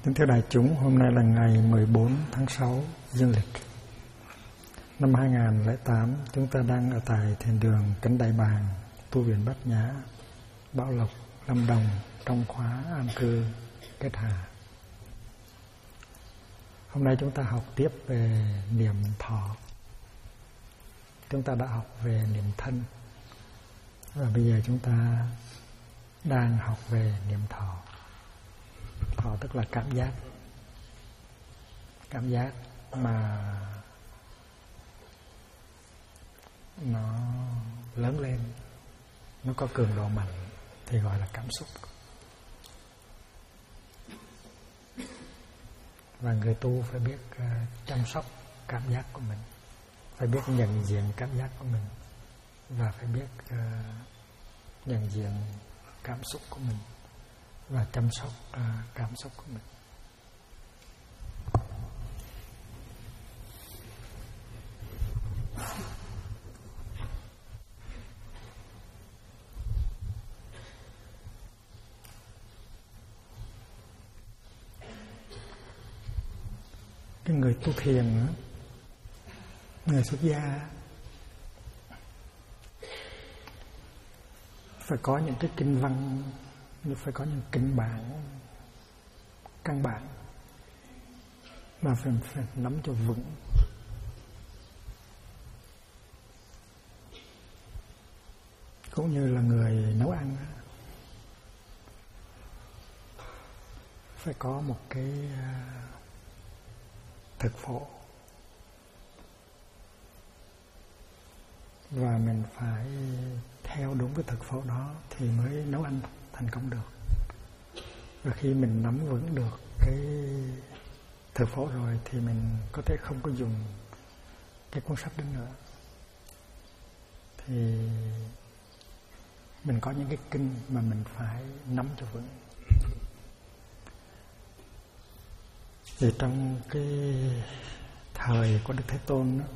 Kính thưa đại chúng, hôm nay là ngày 14 tháng 6 dương lịch năm 2008. Chúng ta đang ở tại thiền đường Cánh Đại Bàng, tu viện Bát Nhã, Bảo Lộc, Lâm Đồng, trong khóa an cư Kết Hà. Hôm nay chúng ta học tiếp về niệm thọ. Chúng ta đã học về niệm thân, và bây giờ chúng ta đang học về niệm thọ. Thọ tức là cảm giác. Cảm giác mà nó lớn lên, nó có cường độ mạnh thì gọi là cảm xúc. Và người tu phải biết chăm sóc cảm giác của mình, phải biết nhận diện cảm giác của mình, và phải biết nhận diện cảm xúc của mình và chăm sóc cảm xúc của mình. Cái người tu thiền, người xuất gia phải có những cái kinh văn, phải có những kinh bản căn bản mà phải nắm cho vững. Cũng như là người nấu ăn phải có một cái thực phổ, và mình phải theo đúng cái thực phổ đó thì mới nấu ăn thành công được. Và khi mình nắm vững được cái thực phổ rồi thì mình có thể không có dùng cái cuốn sách đó nữa. Thì mình có những cái kinh mà mình phải nắm cho vững. Thì trong cái thời của Đức Thế Tôn đó,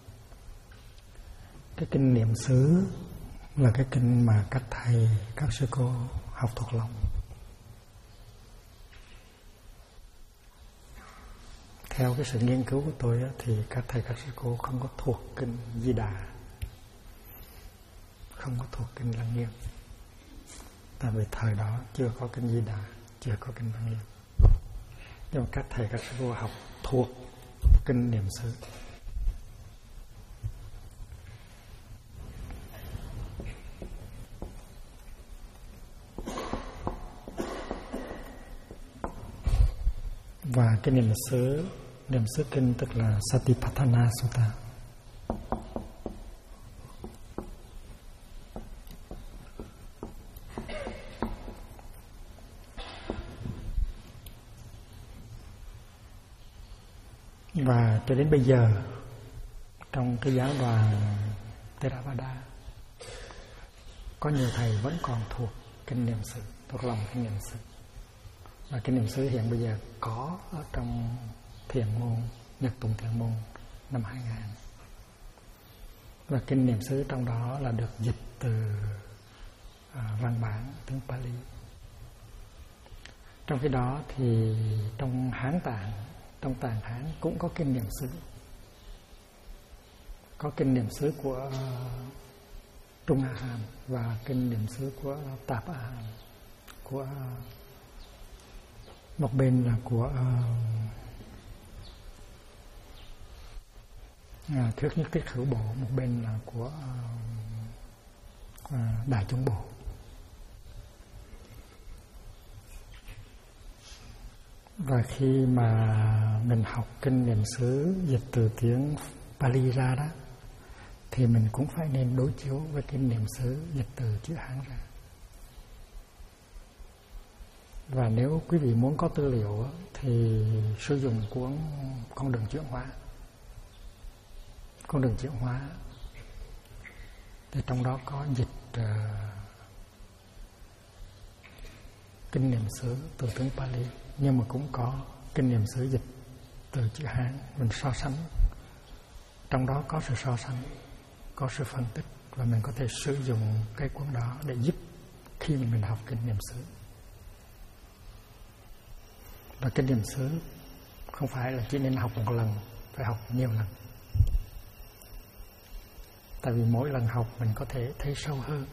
cái kinh niệm xứ là cái kinh mà các thầy, các sư cô học thuộc lòng. Theo cái sự nghiên cứu của tôi đó, thì các thầy, các sư cô không có thuộc kinh Di Đà, không có thuộc kinh Lăng Nghiêm. Tại vì thời đó chưa có kinh Di Đà, chưa có kinh Lăng Nghiêm. Nhưng mà các thầy, các sư cô học thuộc kinh niệm xứ. Và cái niệm xứ kinh tức là Satipatthana Sutta. Và cho đến bây giờ trong cái giáo đoàn Theravada có nhiều thầy vẫn còn thuộc kinh niệm xứ, thuộc lòng kinh niệm xứ. Và kinh niệm xứ hiện bây giờ có ở trong thiền môn, Nhật Tụng Thiền Môn năm 2000. Và kinh niệm xứ trong đó là được dịch từ văn bản tiếng Pali. Trong khi đó thì trong Hán Tạng, trong Tạng Hán cũng có kinh niệm xứ. Có kinh niệm xứ của Trung A Hàm và kinh niệm xứ của Tạp A Hàm, của một bên là của Thuyết Nhất Thiết Hữu Bộ, một bên là của Đại Chúng Bộ. Và khi mà mình học kinh niệm xứ dịch từ tiếng Pali ra đó, thì mình cũng phải nên đối chiếu với kinh niệm xứ dịch từ chữ Hán ra. Và nếu quý vị muốn có tư liệu thì sử dụng cuốn Con Đường Chuyển Hóa. Con Đường Chuyển Hóa thì trong đó có dịch kinh niệm xứ từ tiếng Pali, nhưng mà cũng có kinh niệm xứ dịch từ chữ Hán. Mình so sánh, trong đó có sự so sánh, có sự phân tích, và mình có thể sử dụng cái cuốn đó để giúp khi mình học kinh niệm xứ. Và cái niệm xứ không phải là chỉ nên học một lần, phải học nhiều lần. Tại vì mỗi lần học mình có thể thấy sâu hơn.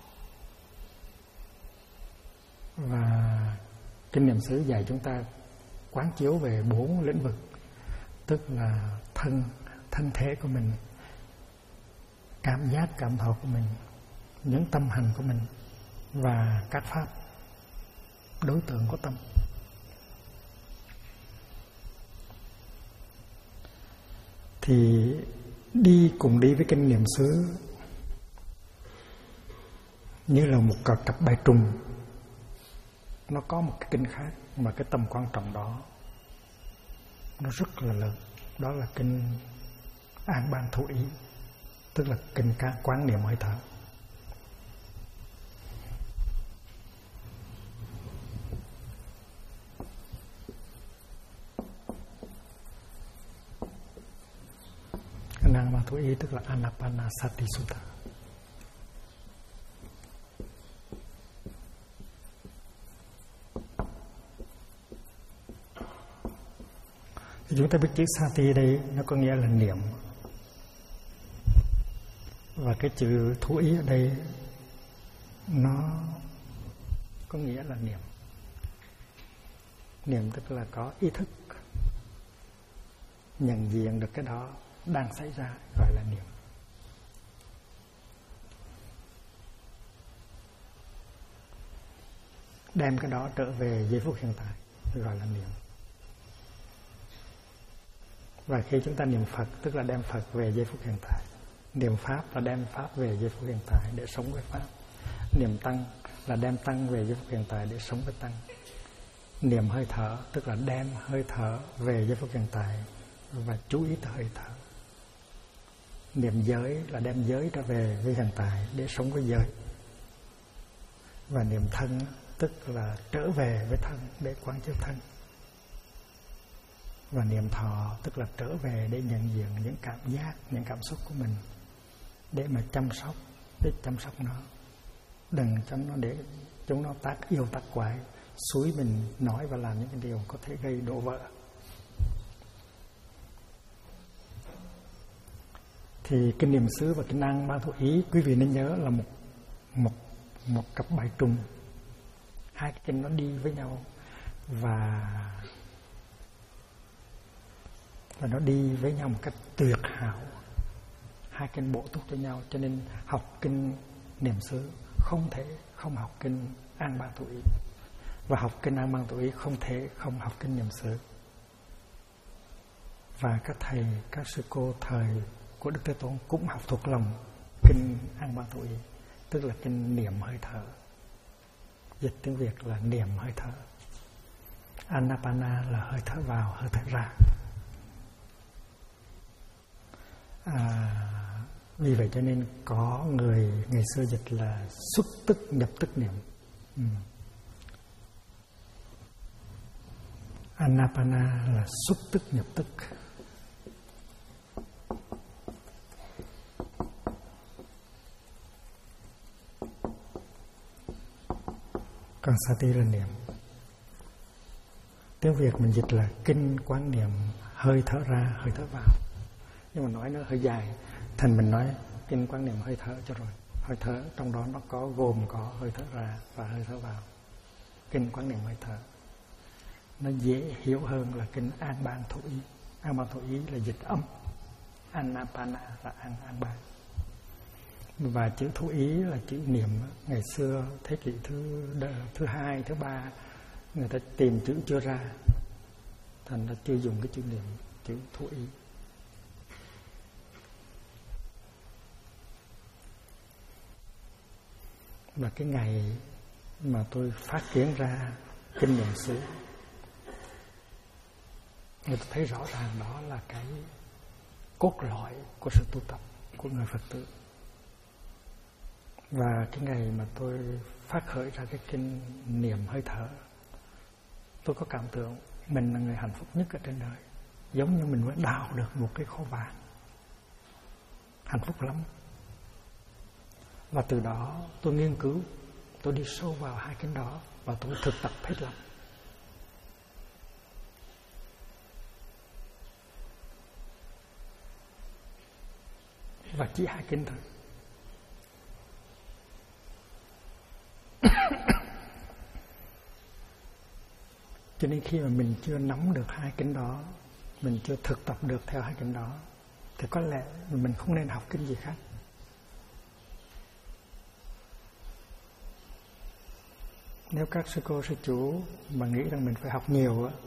Và kinh niệm xứ dạy chúng ta quán chiếu về 4 lĩnh vực, tức là thân thể của mình, cảm giác cảm thọ của mình, những tâm hành của mình và các pháp đối tượng của tâm. Thì cùng đi với kinh niệm xứ như là một cặp bài trùng. Nó có một cái kinh khác mà cái tầm quan trọng đó nó rất là lớn. Đó là kinh An Ban Thủ Ý, tức là kinh quán niệm hơi thở. Kinh An Ban Thủ Ý tức là Anapanasati Sutta. Chúng ta biết chữ Sati đây nó có nghĩa là niệm. Và cái chữ thú ý ở đây nó có nghĩa là niệm. Niệm tức là có ý thức, nhận diện được cái đó đang xảy ra, gọi là niệm. Đem cái đó trở về giây phút hiện tại, gọi là niệm. Và khi chúng ta niệm Phật, tức là đem Phật về giây phút hiện tại. Niệm Pháp là đem Pháp về giây phút hiện tại để sống với Pháp. Niệm Tăng là đem Tăng về giây phút hiện tại để sống với Tăng. Niệm hơi thở tức là đem hơi thở về giây phút hiện tại và chú ý tới hơi thở. Niệm giới là đem giới trở về với hiện tại để sống với giới. Và niệm thân tức là trở về với thân để quán chiếu thân. Và niệm thọ tức là trở về để nhận diện những cảm giác, những cảm xúc của mình, để mà chăm sóc nó, đừng cho nó để chúng nó tác yêu tác quái, xúi mình nói và làm những cái điều có thể gây đổ vỡ. Thì kinh niệm xứ và kinh An Ban Thủ Ý, quý vị nên nhớ là một cặp bài trùng. Hai cái kinh nó đi với nhau và nó đi với nhau một cách tuyệt hảo. Hai kinh bổ túc cho nhau, cho nên học kinh niệm xứ không thể không học kinh An Ban Thủ Ý, và học kinh An Ban Thủ Ý không thể không học kinh niệm xứ. Và các thầy, các sư cô thời của Đức Thế Tôn cũng học thuộc lòng kinh An Ban Thủ Ý, tức là kinh niệm hơi thở. Dịch tiếng Việt là niệm hơi thở. Anapana là hơi thở vào, hơi thở ra. Vì vậy cho nên có người ngày xưa dịch là xuất tức nhập tức niệm. Anapana là xuất tức nhập tức. Còn Sati là niệm. Tiếng Việt mình dịch là kinh quán niệm hơi thở ra, hơi thở vào. Nhưng mà nói nó hơi dài, thành mình nói kinh quán niệm hơi thở cho rồi. Hơi thở trong đó nó có gồm có hơi thở ra và hơi thở vào. Kinh quán niệm hơi thở nó dễ hiểu hơn là kinh An Ban Thủ Ý. An Ban Thủ Ý là dịch âm, Anapana là An Ban. Và chữ Thủ Ý là chữ niệm. Ngày xưa thế kỷ thứ 2, thứ 3 người ta tìm chữ chưa ra, thành ra chưa dùng cái chữ niệm, chữ Thủ Ý. Và cái ngày mà tôi phát triển ra kinh niệm xứ, người ta thấy rõ ràng đó là cái cốt lõi của sự tu tập của người Phật tử. Và cái ngày mà tôi phát khởi ra cái kinh niệm hơi thở, tôi có cảm tưởng mình là người hạnh phúc nhất ở trên đời. Giống như mình mới đào được một cái kho vàng. Hạnh phúc lắm. Và từ đó tôi nghiên cứu, tôi đi sâu vào hai kinh đó và tôi thực tập hết lòng. và chỉ 2 kinh thôi. Cho nên khi mà mình chưa nắm được 2 kinh đó, mình chưa thực tập được theo 2 kinh đó, thì có lẽ mình không nên học kinh gì khác. Nếu các sư cô sư chủ mà nghĩ rằng mình phải học nhiều á,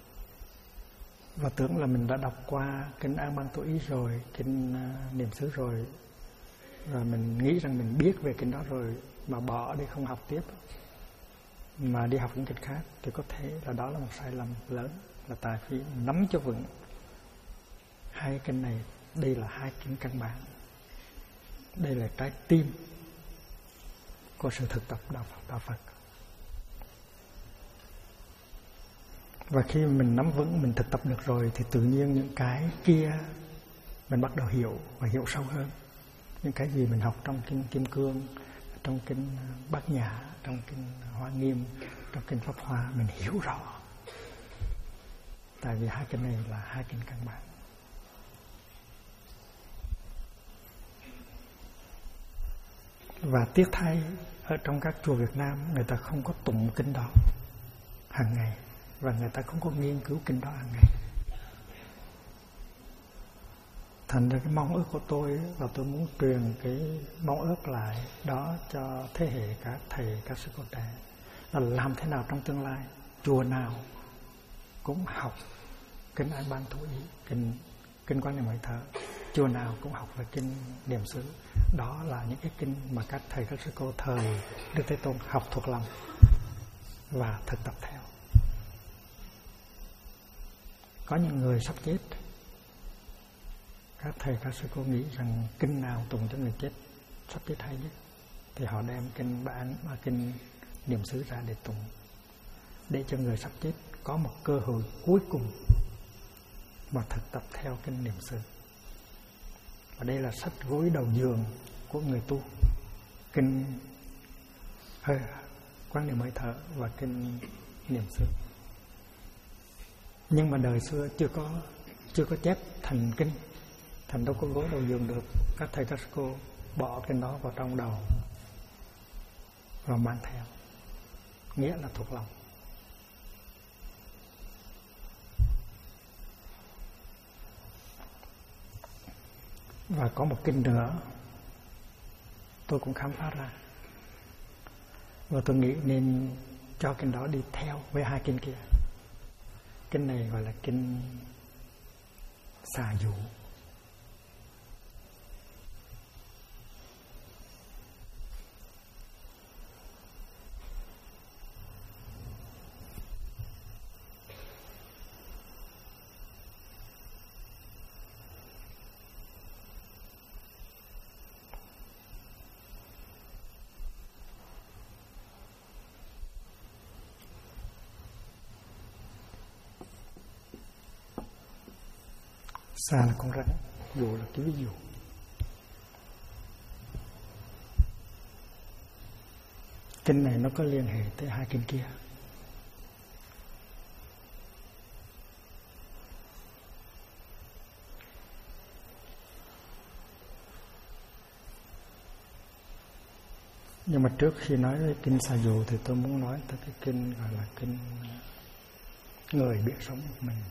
và tưởng là mình đã đọc qua kinh An Ban Tổ Ý rồi, kinh Niệm xứ rồi, và mình nghĩ rằng mình biết về kinh đó rồi mà bỏ đi không học tiếp, mà đi học những kinh khác, thì có thể là đó là một sai lầm lớn. Là tại vì nắm cho vững 2 kinh này. Đây là 2 kinh căn bản, đây là trái tim của sự thực tập đạo Phật. Và khi mình nắm vững, mình thực tập được rồi, thì tự nhiên những cái kia mình bắt đầu hiểu và hiểu sâu hơn. Những cái gì mình học trong kinh Kim Cương, trong kinh Bát Nhã, trong kinh Hoa Nghiêm, trong kinh Pháp Hoa, mình hiểu rõ. Tại vì 2 kinh này là 2 kinh căn bản. Và tiếc thay, ở trong các chùa Việt Nam, người ta không có tụng kinh đó hàng ngày, và người ta không có nghiên cứu kinh đó hàng ngày. Thành ra cái mong ước của tôi là tôi muốn truyền cái mong ước lại đó cho thế hệ các thầy, các sư cô trẻ, là làm thế nào trong tương lai chùa nào cũng học kinh An Ban Thủ Ý, kinh Quán Niệm Hơi Thở, chùa nào cũng học về kinh Niệm xứ. Đó là những cái kinh mà các thầy, các sư cô thời Đức Thế Tôn học thuộc lòng và thực tập theo. Có những người sắp chết, các thầy, các sư cô nghĩ rằng kinh nào tụng cho người chết sắp chết hay nhất, thì họ đem kinh bản và kinh Niệm xứ ra để tụng, để cho người sắp chết có một cơ hội cuối cùng mà thực tập theo kinh Niệm xứ. Và đây là sách gối đầu giường của người tu, kinh Quán Niệm Hơi Thở và kinh Niệm xứ. Nhưng mà đời xưa chưa có chép thành kinh, thành đâu có gối đầu giường được. Các thầy các cô bỏ kinh đó vào trong đầu và mang theo, nghĩa là thuộc lòng. Và có một kinh nữa tôi cũng khám phá ra, và tôi nghĩ nên cho kinh đó đi theo với 2 kinh kia. Kinh này gọi là kinh Xà Dụ. Xà là con rắn, dụ là cái ví dụ. Kinh này nó có liên hệ tới 2 kinh kia. Nhưng mà trước khi nói về kinh Xà Dụ thì tôi muốn nói tới cái kinh gọi là kinh Người Biết Sống Một Mình.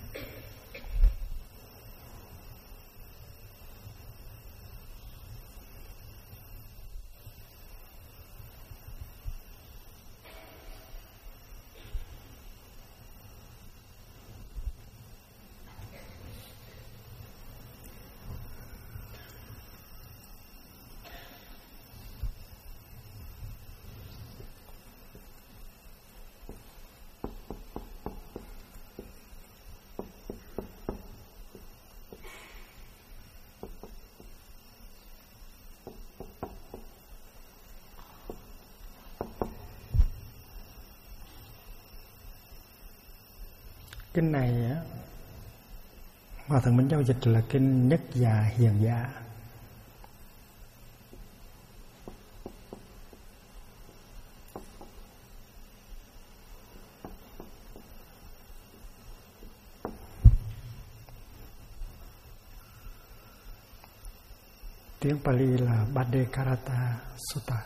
Kinh này á, Hòa Thượng Minh Châu dịch là kinh Nhất Già Hiền Giả. Tiếng Pali là Bhaddekarata Sutta.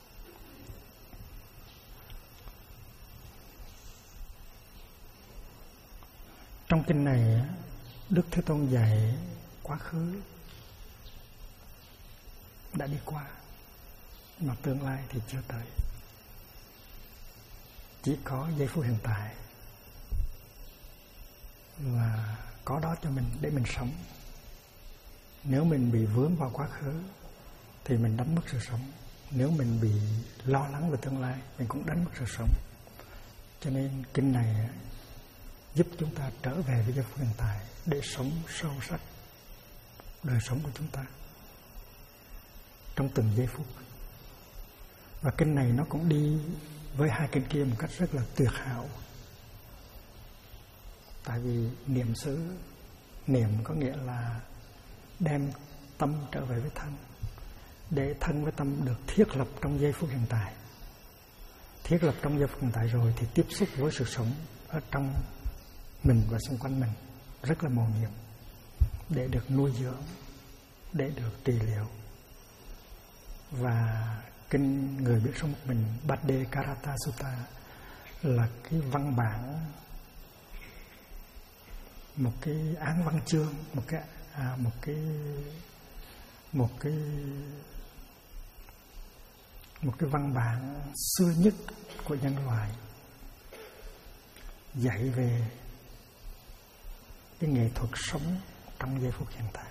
Trong kinh này Đức Thế Tôn dạy quá khứ đã đi qua, mà tương lai thì chưa tới. Chỉ có giây phút hiện tại là có đó cho mình để mình sống. Nếu mình bị vướng vào quá khứ thì mình đánh mất sự sống. Nếu mình bị lo lắng về tương lai, mình cũng đánh mất sự sống. Cho nên kinh này giúp chúng ta trở về với giây phút hiện tại để sống sâu sắc đời sống của chúng ta trong từng giây phút. Và kinh này nó cũng đi với hai kinh kia một cách rất là tuyệt hảo. Tại vì niệm xứ, niệm có nghĩa là đem tâm trở về với thân, để thân với tâm được thiết lập trong giây phút hiện tại. Thiết lập trong giây phút hiện tại rồi thì tiếp xúc với sự sống ở trong mình và xung quanh mình rất là mầu nhiệm, để được nuôi dưỡng, để được trị liệu. Và kinh Người Biết Sống Một Mình Bhaddekarata Sutta là cái văn bản, một cái án văn chương, một cái văn bản xưa nhất của nhân loại, dạy về cái nghệ thuật sống trong giây phút hiện tại.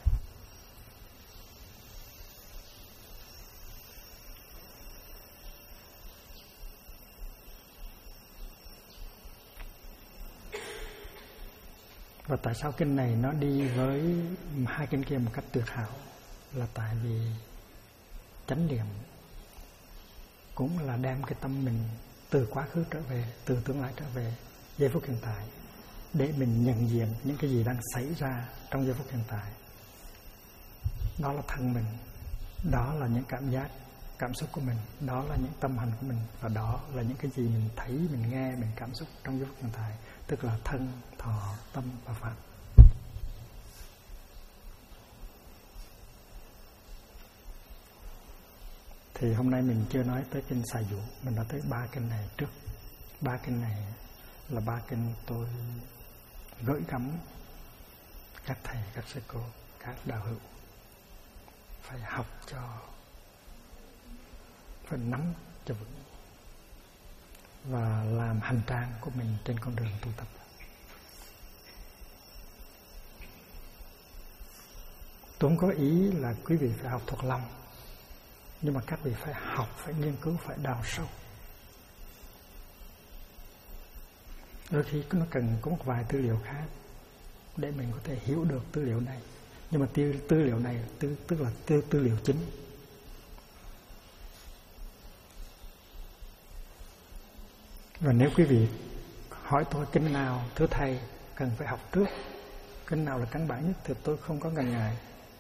Và tại sao kinh này nó đi với hai kinh kia một cách tuyệt hảo? Là tại vì chánh niệm cũng là đem cái tâm mình từ quá khứ trở về, từ tương lai trở về giây phút hiện tại, để mình nhận diện những cái gì đang xảy ra trong giây phút hiện tại. Đó là thân mình, đó là những cảm giác, cảm xúc của mình, đó là những tâm hành của mình, và đó là những cái gì mình thấy, mình nghe, mình cảm xúc trong giây phút hiện tại, tức là thân, thọ, tâm và pháp. Thì hôm nay mình chưa nói tới kinh Xà Dụ, mình nói tới ba kinh này trước. Ba kinh này là ba kinh tôi gửi gắm các thầy, các sư cô, các đạo hữu phải học cho, phải nắm cho vững và làm hành trang của mình trên con đường tu tập. Tôi không có ý là quý vị phải học thuộc lòng, nhưng mà các vị phải học, phải nghiên cứu, phải đào sâu. Đôi khi nó cần có một vài tư liệu khác để mình có thể hiểu được tư liệu này. Nhưng mà tư liệu này tức là tư liệu chính. Và nếu quý vị hỏi tôi kinh nào thưa thầy cần phải học trước, kinh nào là căn bản nhất, thì tôi không có ngần ngại.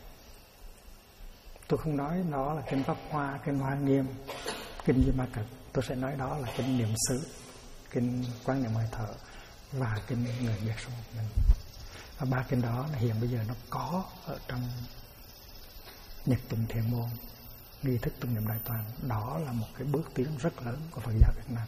Tôi không nói đó là kinh Pháp Hoa, kinh Hoa Nghiêm, kinh Di Ma Cật. Tôi sẽ nói đó là kinh Niệm Xứ, kinh Quán Niệm Hơi Thở và kinh Người Biết Sống Một Mình. Và ba kinh đó hiện bây giờ nó có ở trong Nhật Tụng Thiền Môn, nghi thức tụng niệm Đại Toàn. Đó là một cái bước tiến rất lớn của Phật giáo Việt Nam.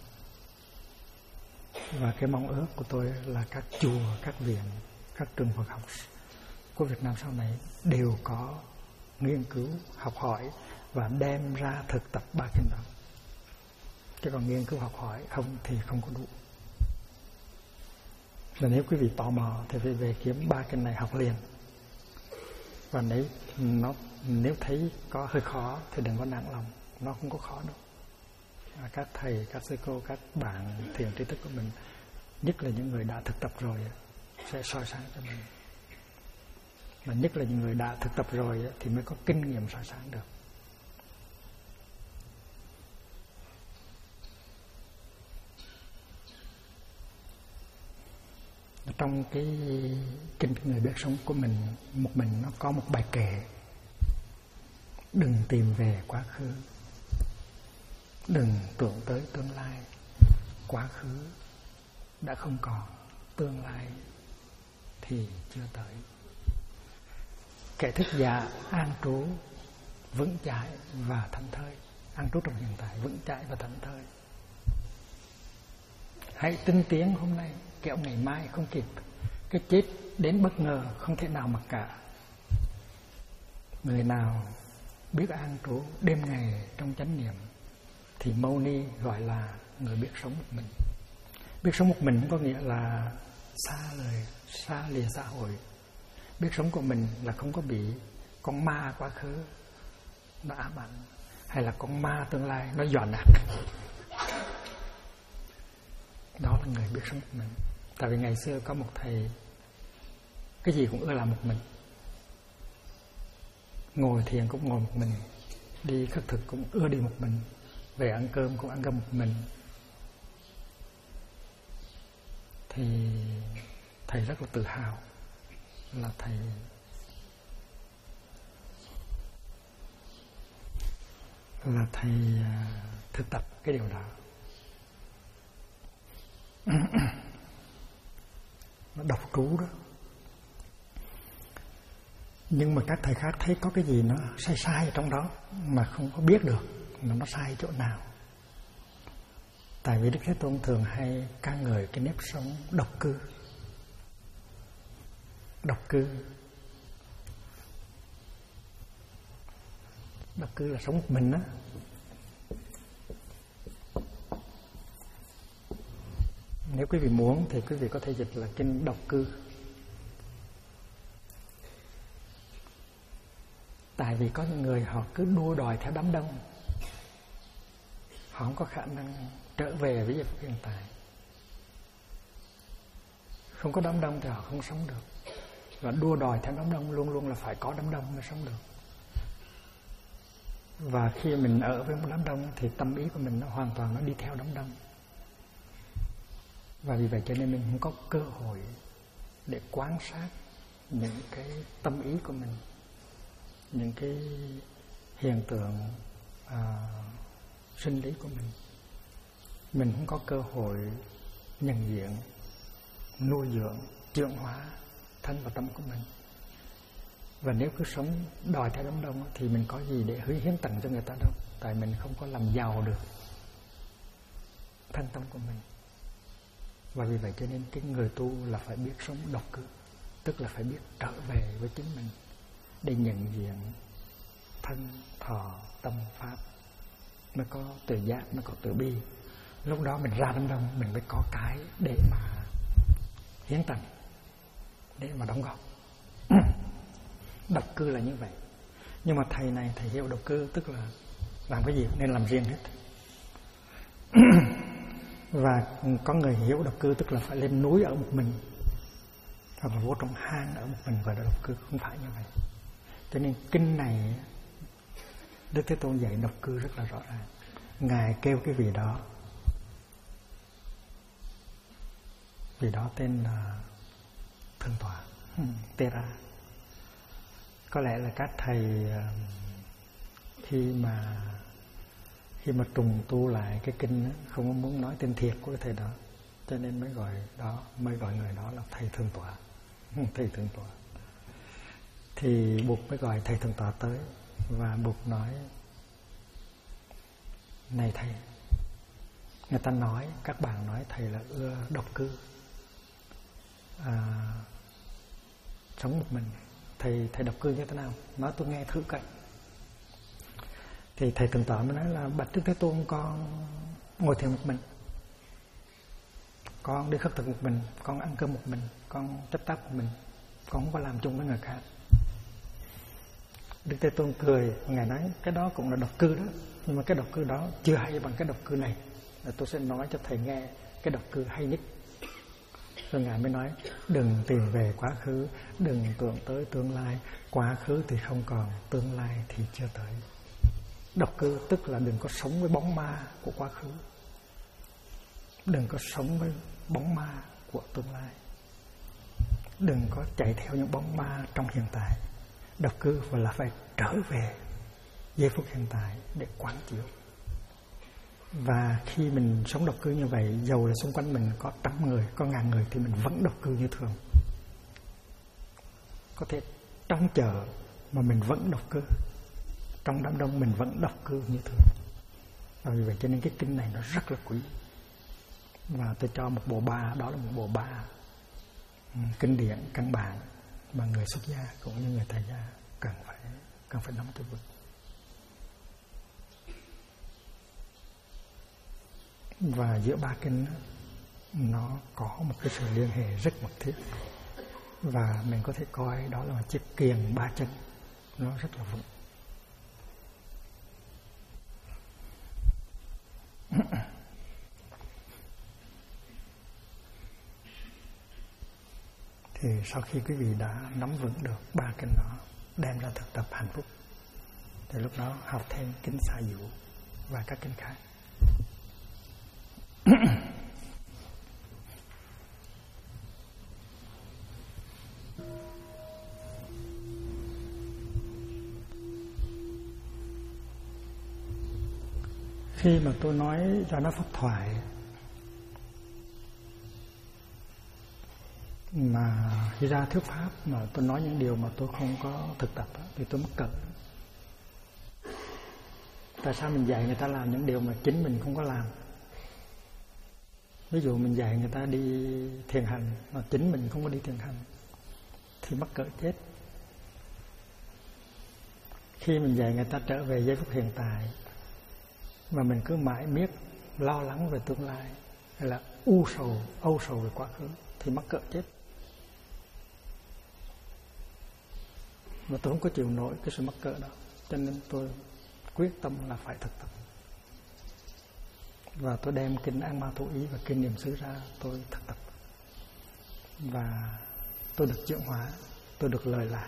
Và cái mong ước của tôi là các chùa, các viện, các trường Phật học của Việt Nam sau này đều có nghiên cứu, học hỏi và đem ra thực tập ba kinh đó. Chứ còn nghiên cứu học hỏi không thì không có đủ. Và nếu quý vị tò mò thì phải về kiếm ba kinh này học liền. Và nếu thấy có hơi khó thì đừng có nản lòng, nó không có khó đâu. Các thầy, các sư cô, các bạn thiền tri thức của mình, nhất là những người đã thực tập rồi, sẽ soi sáng cho mình. Mà nhất là những người đã thực tập rồi thì mới có kinh nghiệm soi sáng được. Trong cái kinh Người Biết Sống của mình, một mình nó có một bài kệ: đừng tìm về quá khứ, đừng tưởng tới tương lai. Quá khứ đã không còn, tương lai thì chưa tới. Kẻ thức giả an trú vững chãi và thảnh thơi. An trú trong hiện tại, vững chãi và thảnh thơi. Hãy tinh tiến hôm nay, kẻo ngày mai không kịp. Cái chết đến bất ngờ, không thể nào mặc cả. Người nào biết an trú đêm ngày trong chánh niệm thì Mâu Ni gọi là người biết sống một mình. Biết sống một mình không có nghĩa là xa lìa xã hội. Biết sống của mình là không có bị con ma quá khứ nó ám ảnh, hay là con ma tương lai nó dọa nạt. Đó là người biết sống một mình. Tại vì ngày xưa có một thầy, cái gì cũng ưa làm một mình. Ngồi thiền cũng ngồi một mình, đi khất thực cũng ưa đi một mình, về ăn cơm cũng ăn cơm một mình. Thì thầy rất là tự hào là thầy thực tập cái điều đó. Nó độc trú đó. Nhưng mà các thầy khác thấy có cái gì nó sai ở trong đó mà không có biết được là nó sai chỗ nào. Tại vì Đức Thế Tôn thường hay ca ngợi cái nếp sống độc cư. Độc cư là sống một mình đó. Nếu quý vị muốn thì quý vị có thể dịch là kinh độc cư. Tại vì có những người họ cứ đua đòi theo đám đông, họ không có khả năng trở về với giây phút hiện tại. Không có đám đông thì họ không sống được. Và đua đòi theo đám đông luôn luôn là phải có đám đông mới sống được. Và khi mình ở với một đám đông thì tâm ý của mình nó hoàn toàn nó đi theo đám đông. Và vì vậy cho nên mình không có cơ hội để quan sát những cái tâm ý của mình, những cái hiện tượng sinh lý của mình. Mình không có cơ hội nhận diện, nuôi dưỡng, chuyển hóa thân và tâm của mình. Và nếu cứ sống đòi theo đám đông thì mình có gì để hiến tặng cho người ta đâu. Tại mình không có làm giàu được thân tâm của mình. Và vì vậy cho nên cái người tu là phải biết sống độc cư. Tức là phải biết trở về với chính mình để nhận diện thân, thọ, tâm, pháp. Mới có tự giác, mới có tự bi. Lúc đó mình ra đám đông mình mới có cái để mà hiến tặng, để mà đóng góp. Độc cư là như vậy. Nhưng mà thầy này, thầy hiểu độc cư tức là làm cái gì nên làm riêng hết. Và có người hiểu độc cư tức là phải lên núi ở một mình, hoặc là vô trong hang ở một mình, gọi là độc cư. Không phải như vậy. Cho nên kinh này Đức Thế Tôn dạy độc cư rất là rõ ràng. Ngài kêu cái vị đó, vị đó tên là Thượng Tọa Tera. Có lẽ là các thầy khi mà trùng tu lại cái kinh đó, không muốn nói tên thiệt của cái thầy đó, cho nên mới gọi người đó là thầy Thượng Tọa. Thầy Thượng Tọa. Thì Bụt mới gọi thầy Thượng Tọa tới và Bụt nói: này thầy, người ta nói, các bạn nói thầy là ưa độc cư, sống một mình. Thầy độc cư như thế nào? Nói tôi nghe thử coi. Thì thầy Thượng Tọa mới nói là: bạch Đức Thế Tôn, con ngồi thiền một mình, con đi khất thực một mình, con ăn cơm một mình, con chấp tác một mình, con không có làm chung với người khác. Đức Thế Tôn cười, Ngài nói cái đó cũng là độc cư đó, nhưng mà cái độc cư đó chưa hay bằng cái độc cư này. Rồi tôi sẽ nói cho thầy nghe cái độc cư hay nhất. Rồi Ngài mới nói: đừng tìm về quá khứ, đừng tưởng tới tương lai. Quá khứ thì không còn, tương lai thì chưa tới. Độc cư tức là đừng có sống với bóng ma của quá khứ, đừng có sống với bóng ma của tương lai, đừng có chạy theo những bóng ma trong hiện tại. Độc cư là phải trở về giây phút hiện tại để quán chiếu. Và khi mình sống độc cư như vậy, dầu là xung quanh mình có 100 người, có 1000 người thì mình vẫn độc cư như thường. Có thể trong chợ mà mình vẫn độc cư. trong đám đông mình vẫn đọc cứ như thường. Và vì vậy cho nên cái kinh này nó rất là quý. Và tôi cho một bộ ba, đó là một bộ ba kinh điển căn bản mà người xuất gia cũng như người tại gia cần phải nắm cho vững. Và giữa ba kinh nó có một cái sự liên hệ rất mật thiết, và mình có thể coi đó là một chiếc kiềng ba chân, nó rất là vững. Thì sau khi quý vị đã nắm vững được ba kinh đó, đem ra thực tập hạnh phúc, thì lúc đó học thêm kinh Xả Dụ và các kinh khác. Khi mà tôi nói ra nó pháp thoại mà khi ra thuyết pháp mà tôi nói những điều mà tôi không có thực tập thì tôi mắc cỡ. Tại sao mình dạy người ta làm những điều mà chính mình không có làm? Ví dụ mình dạy người ta đi thiền hành mà chính mình không có đi thiền hành thì mắc cỡ chết. Khi mình dạy người ta trở về giây phút hiện tại mà mình cứ mãi miết lo lắng về tương lai hay là âu sầu về quá khứ thì mắc cỡ chết. Mà tôi không có chịu nổi cái sự mắc cỡ đó, cho nên tôi quyết tâm là phải thực tập. Và tôi đem kinh An Ma Thủ Ý và kinh Niệm xứ ra tôi thực tập. Và tôi được chuyển hóa, tôi được lời lạc,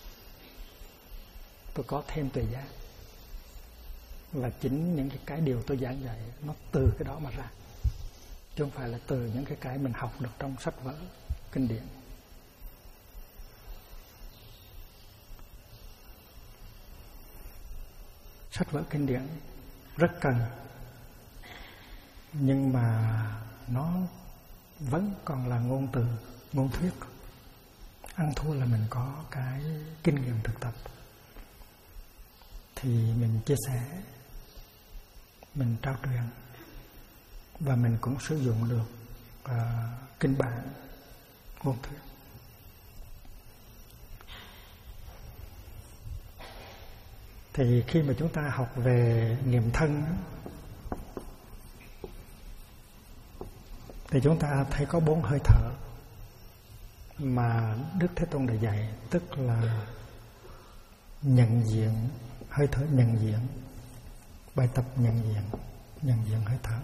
tôi có thêm tuệ giác. Và chính những cái điều tôi giảng dạy nó từ cái đó mà ra, chứ không phải là từ những cái mình học được trong sách vở kinh điển. Sách vở kinh điển rất cần, nhưng mà nó vẫn còn là ngôn từ, ngôn thuyết. Ăn thua là mình có cái kinh nghiệm thực tập thì mình chia sẻ, mình trao truyền, và mình cũng sử dụng được kinh bản, ngôn thuyết. Thì khi mà chúng ta học về niệm thân thì chúng ta thấy có 4 hơi thở mà Đức Thế Tôn đã dạy, tức là nhận diện, hơi thở nhận diện, bài tập nhận diện hơi thở.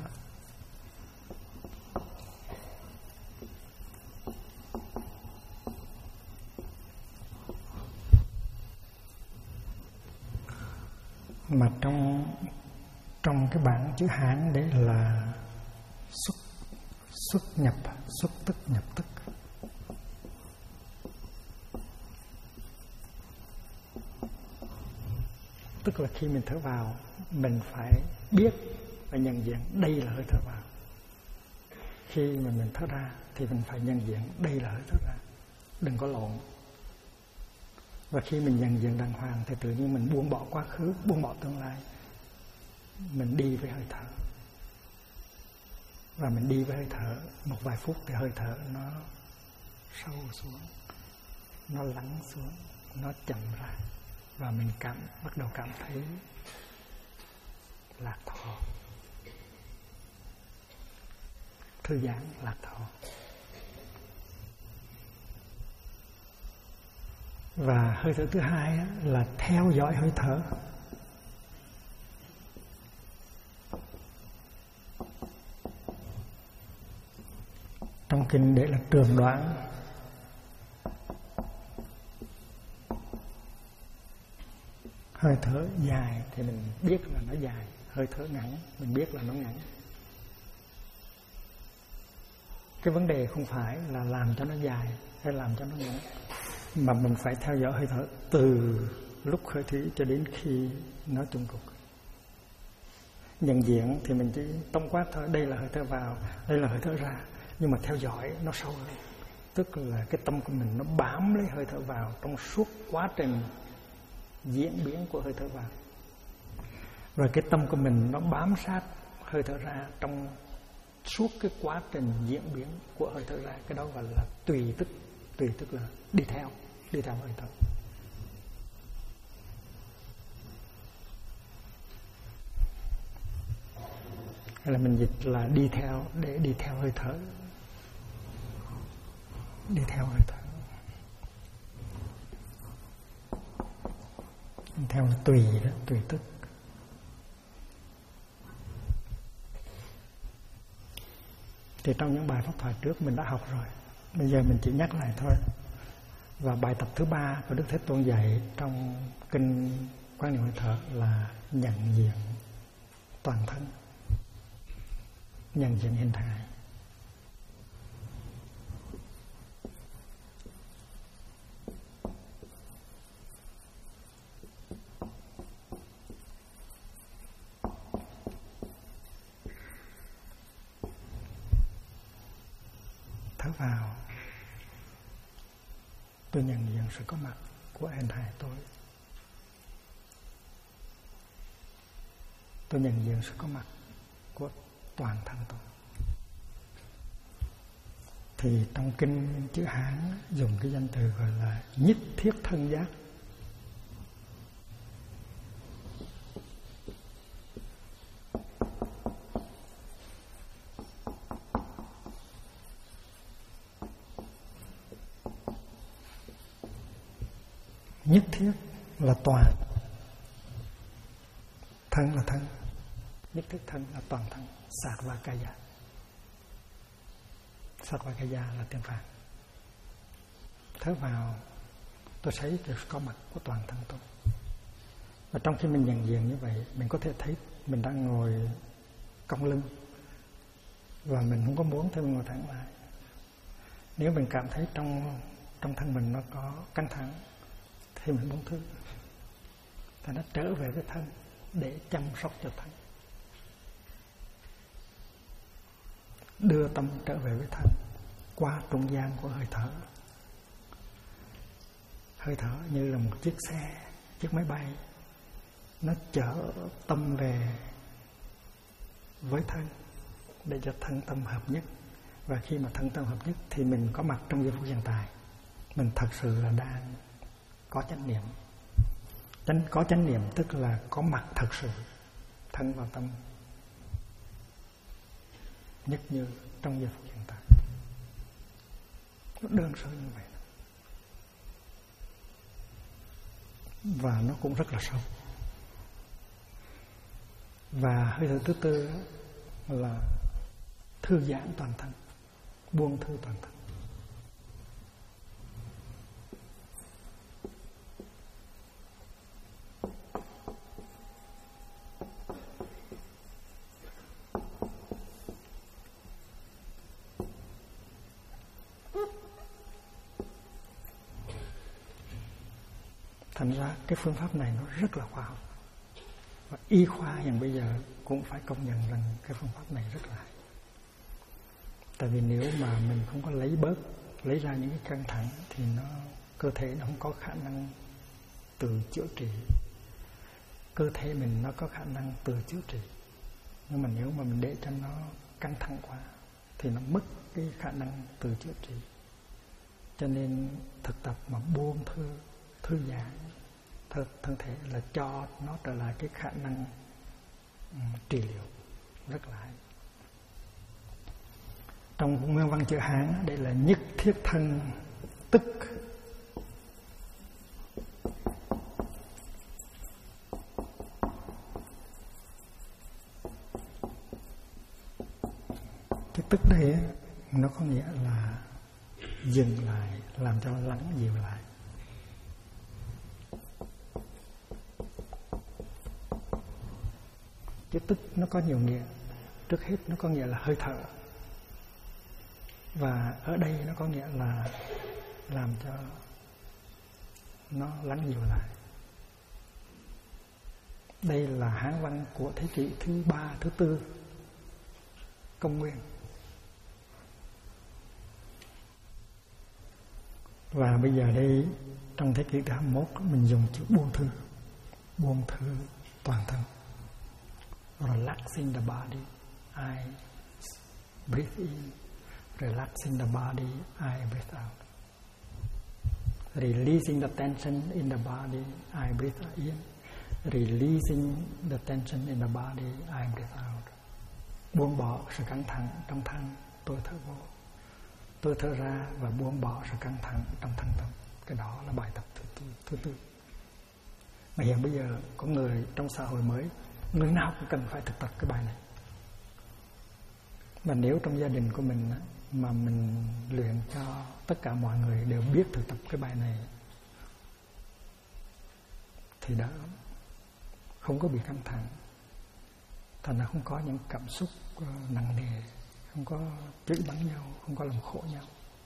Mà trong cái bảng chữ Hán đấy là xuất nhập, xuất tức nhập tức. Tức là khi mình thở vào, mình phải biết và nhận diện đây là hơi thở vào. Khi mà mình thở ra thì mình phải nhận diện đây là hơi thở ra, đừng có lộn. Và khi mình nhận diện đàng hoàng thì tự nhiên mình buông bỏ quá khứ, buông bỏ tương lai, mình đi với hơi thở. Và mình đi với hơi thở một vài phút thì hơi thở nó sâu xuống, nó lắng xuống, nó chậm ra, và mình bắt đầu cảm thấy lạc thọ, thư giãn, lạc thọ. Và hơi thở thứ hai là theo dõi hơi thở. Trong kinh để là trường đoạn. Hơi thở dài thì mình biết là nó dài, hơi thở ngắn mình biết là nó ngắn. Cái vấn đề không phải là làm cho nó dài hay làm cho nó ngắn, mà mình phải theo dõi hơi thở từ lúc khởi thủy cho đến khi nó chung cục. Nhận diện thì mình chỉ tổng quát thôi, đây là hơi thở vào, đây là hơi thở ra, nhưng mà theo dõi nó sâu hơn. Tức là cái tâm của mình nó bám lấy hơi thở vào trong suốt quá trình diễn biến của hơi thở vào. Rồi cái tâm của mình nó bám sát hơi thở ra trong suốt cái quá trình diễn biến của hơi thở ra. Cái đó gọi là tùy tức. Tùy tức là đi theo hơi thở. Hay là mình dịch là đi theo, để đi theo hơi thở. Đi theo hơi thở. Theo là tùy đó, tùy tức. Thì trong những bài pháp thoại trước mình đã học rồi, bây giờ mình chỉ nhắc lại thôi. Và bài tập thứ 3 của Đức Thế Tôn dạy trong kinh Quán Niệm Hơi Thở là nhận diện toàn thân, nhận diện hình hài. Thở vào, tôi nhận diện sự có mặt của hình hài tôi. Tôi nhận diện sự có mặt của toàn thân tôi. Thì trong kinh chữ Hán dùng cái danh từ gọi là nhất thiết thân giác. Nhất thiết là toàn, thân là thân, nhất thiết thân là toàn thân. Sarvakaya. Sarvakaya là tiếng Phạn. Thở vào, tôi thấy được có mặt của toàn thân tôi. Và trong khi mình nhận diện như vậy, mình có thể thấy mình đang ngồi cong lưng và mình không có muốn thì mình ngồi thẳng lại. Nếu mình cảm thấy trong thân mình nó có căng thẳng thì mình buông thư, thì nó trở về với thân để chăm sóc cho thân, đưa tâm trở về với thân qua trung gian của hơi thở. Hơi thở như là một chiếc xe, chiếc máy bay, nó chở tâm về với thân để cho thân tâm hợp nhất. Và khi mà thân tâm hợp nhất thì mình có mặt trong giây phút hiện tại. Mình thật sự là đang có chánh niệm. Có chánh niệm tức là có mặt thật sự, thân và tâm nhất như trong giây phút hiện tại. Nó đơn sơ như vậy. Và nó cũng rất là sâu. Và hơi thở thứ tư là thư giãn toàn thân, buông thư toàn thân. Thành ra cái phương pháp này nó rất là khoa học. Và y khoa hiện bây giờ cũng phải công nhận rằng cái phương pháp này rất là hay. Tại vì nếu mà mình không có lấy ra những cái căng thẳng thì cơ thể nó không có khả năng tự chữa trị. Cơ thể mình nó có khả năng tự chữa trị. Nhưng mà nếu mà mình để cho nó căng thẳng quá thì nó mất cái khả năng tự chữa trị. Cho nên thực tập mà buông thư giãn thân thể là cho nó trở lại cái khả năng trị liệu rất là hay. Trong nguyên văn chữ Hán đây là nhất thiết thân tức. Cái tức đây nó có nghĩa là dừng lại, làm cho lắng dịu lại. Cái tức nó có nhiều nghĩa. Trước hết nó có nghĩa là hơi thở. Và ở đây nó có nghĩa là làm cho nó lắng dịu lại. Đây là Hán văn của thế kỷ thứ 3, thứ 4 công nguyên. Và bây giờ đây trong thế kỷ thứ 21 mình dùng chữ buông thư toàn thân. Relaxing the body, I breathe in. Relaxing the body, I breathe out. Releasing the tension in the body, I breathe in. Releasing the tension in the body, I breathe out. Buông bỏ sự căng thẳng trong thân, tôi thở vô. Tôi thở ra và buông bỏ sự căng thẳng trong thân tâm. Cái đó là bài tập thứ tư. Mà hiện bây giờ có người trong xã hội mới, người nào cũng cần phải thực tập cái bài này. Và nếu trong gia đình của mình mà mình luyện cho tất cả mọi người đều biết thực tập cái bài này thì đã không có bị căng thẳng, thành ra không có những cảm xúc nặng nề, không có chửi bắn nhau, không có làm khổ nhau.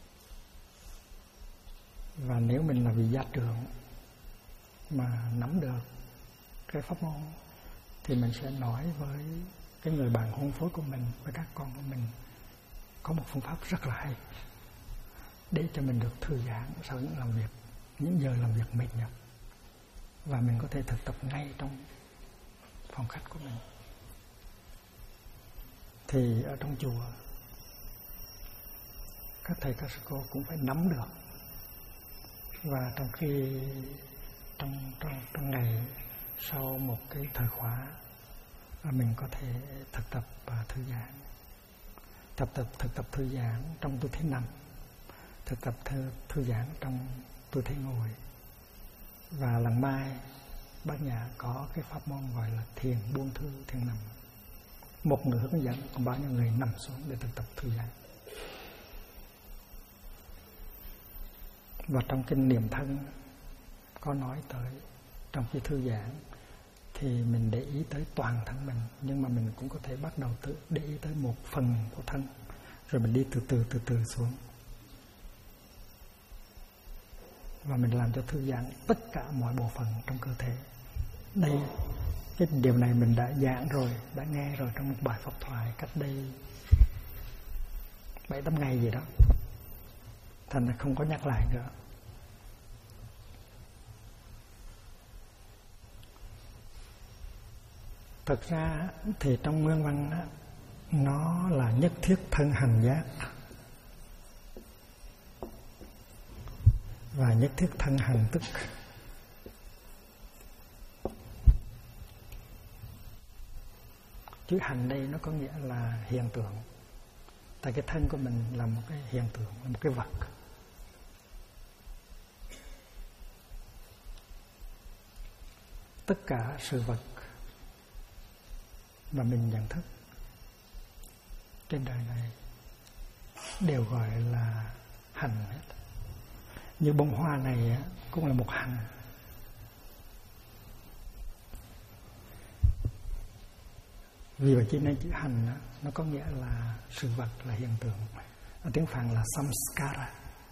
Và nếu mình là vị gia trưởng mà nắm được cái pháp môn thì mình sẽ nói với cái người bạn hôn phối của mình, với các con của mình, có một phương pháp rất là hay để cho mình được thư giãn sau những giờ làm việc mệt nhọc, và mình có thể thực tập ngay trong phòng khách của mình. Thì ở trong chùa các thầy các sư cô cũng phải nắm được, và trong khi trong ngày sau một cái thời khóa mình có thể thực tập và thư giãn, thực tập thư giãn trong tư thế nằm, thực tập thư giãn trong tư thế ngồi. Và lần mai Bát Nhã có cái pháp môn gọi là thiền buông thư, thiền nằm. Một người hướng dẫn, còn bao nhiêu người nằm xuống để thực tập thư giãn. Và trong kinh Niệm Thân có nói tới trong khi thư giãn thì mình để ý tới toàn thân mình, nhưng mà mình cũng có thể bắt đầu tự để ý tới một phần của thân, rồi mình đi từ từ xuống, và mình làm cho thư giãn tất cả mọi bộ phận trong cơ thể. Đây, cái điều này mình đã giảng rồi, đã nghe rồi trong một bài pháp thoại cách đây 7-8 ngày gì đó, thành ra không có nhắc lại nữa. Thực ra thì trong nguyên văn nó là nhất thiết thân hành giác và nhất thiết thân hành tức. Chữ hành đây nó có nghĩa là hiện tượng. Tại cái thân của mình là một cái hiện tượng, là một cái vật. Tất cả sự vật mà mình nhận thức trên đời này đều gọi là hành hết. Như bông hoa này cũng là một hành. Vì vậy cho nên chữ hành nó có nghĩa là sự vật, là hiện tượng. Ở tiếng Phạn là samskara.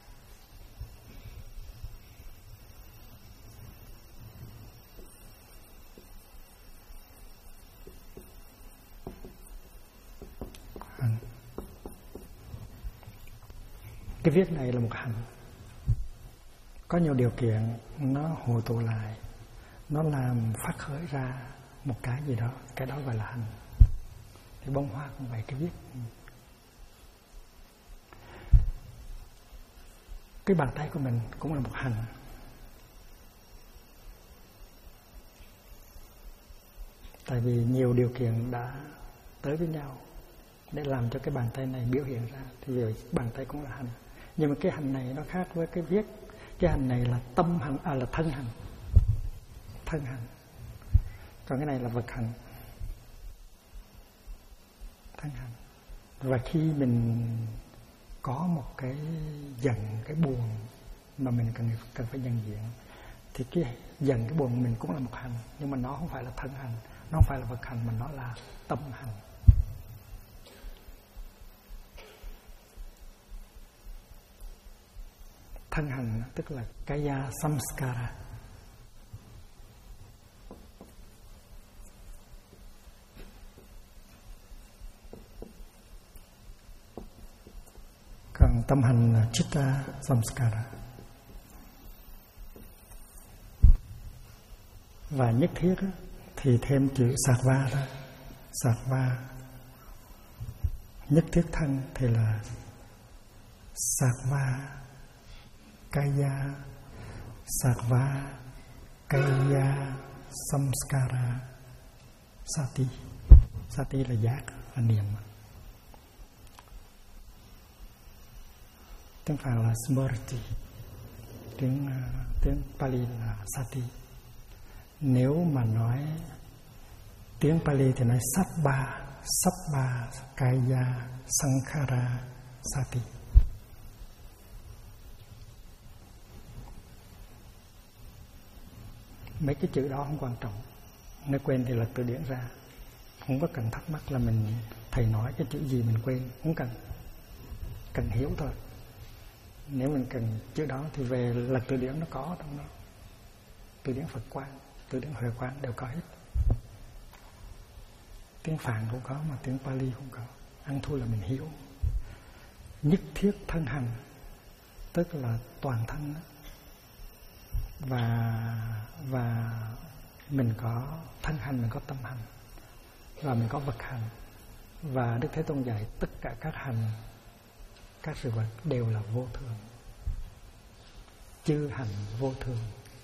Cái viết này là một hành. Có nhiều điều kiện nó hội tụ lại, nó làm phát khởi ra một cái gì đó, cái đó gọi là hành. Thì bông hoa cũng vậy, cái viết. Cái bàn tay của mình cũng là một hành. Tại vì nhiều điều kiện đã tới với nhau để làm cho cái bàn tay này biểu hiện ra, thì vì bàn tay cũng là hành. Nhưng mà cái hành này nó khác với cái viết. Cái hành này là tâm hành, là thân hành. Thân hành. Còn cái này là vật hành. Thân hành. Và khi mình có một cái giận, cái buồn mà mình cần phải nhận diện, thì cái giận, cái buồn mình cũng là một hành. Nhưng mà nó không phải là thân hành, nó không phải là vật hành, mà nó là tâm hành. Thân hành tức là kaya samskara. Còn tâm hành là chitta samskara. Và nhất thiết thì thêm chữ sattva ra. Sattva. Nhất thiết thân thì là Sattva Kaya, Sattva Kaya Samskara Sati. Sati là giác, là niệm. Tiếng Phạn là Smriti, tiếng Pali là Sati. Nếu mà nói tiếng Pali thì nói Sattva Kaya Sankhara Sati. Mấy cái chữ đó không quan trọng, nếu quên thì lật từ điển ra, không có cần thắc mắc là mình thầy nói cái chữ gì mình quên, không cần hiểu thôi. Nếu mình cần chữ đó thì về lật từ điển nó có trong đó, từ điển Phật Quán, từ điển Huệ Quán đều có hết. Tiếng Phạn cũng có mà tiếng Pali không có, ăn thua là mình hiểu. Nhất thiết thân hành tức là toàn thân đó. Và mình có thân hành, mình có tâm hành, và mình có vật hành. Và Đức Thế Tôn dạy tất cả các hành, các sự vật đều là vô thường. Chư hành vô thường.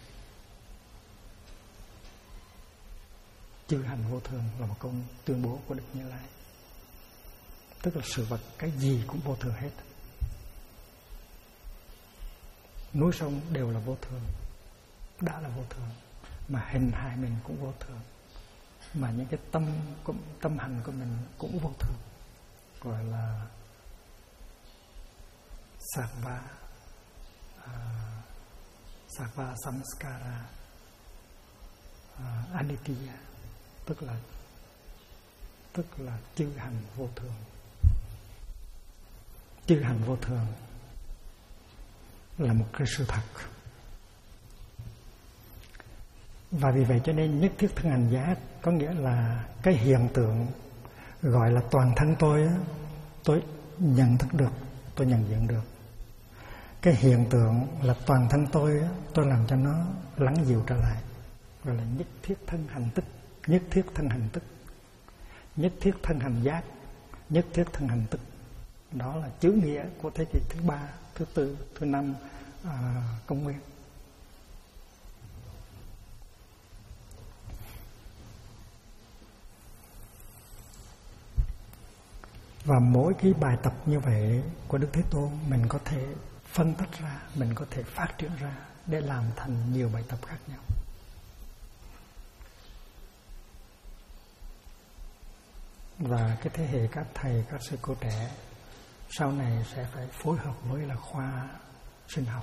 Chư hành vô thường là một câu tuyên bố của Đức Như Lai. Tức là sự vật cái gì cũng vô thường hết. Núi sông đều là vô thường, đã là vô thường. Mà hình hài mình cũng vô thường. Mà những cái tâm hành của mình cũng vô thường, gọi là Sattva Samskara Anitya, tức là chư hành vô thường. Chư hành vô thường là một cái sự thật. Và vì vậy cho nên nhất thiết thân hành giác có nghĩa là cái hiện tượng gọi là toàn thân tôi nhận thức được, tôi nhận diện được. Cái hiện tượng là toàn thân tôi làm cho nó lắng dịu trở lại, gọi là nhất thiết thân hành tức. Nhất thiết thân hành tức, nhất thiết thân hành giác, nhất thiết thân hành tức. Đó là chữ nghĩa của thế kỷ thứ 3, thứ 4, thứ 5 công nguyên. Và mỗi cái bài tập như vậy của Đức Thế Tôn mình có thể phân tách ra, mình có thể phát triển ra để làm thành nhiều bài tập khác nhau. Và cái thế hệ các thầy, các sư cô trẻ sau này sẽ phải phối hợp với là khoa sinh học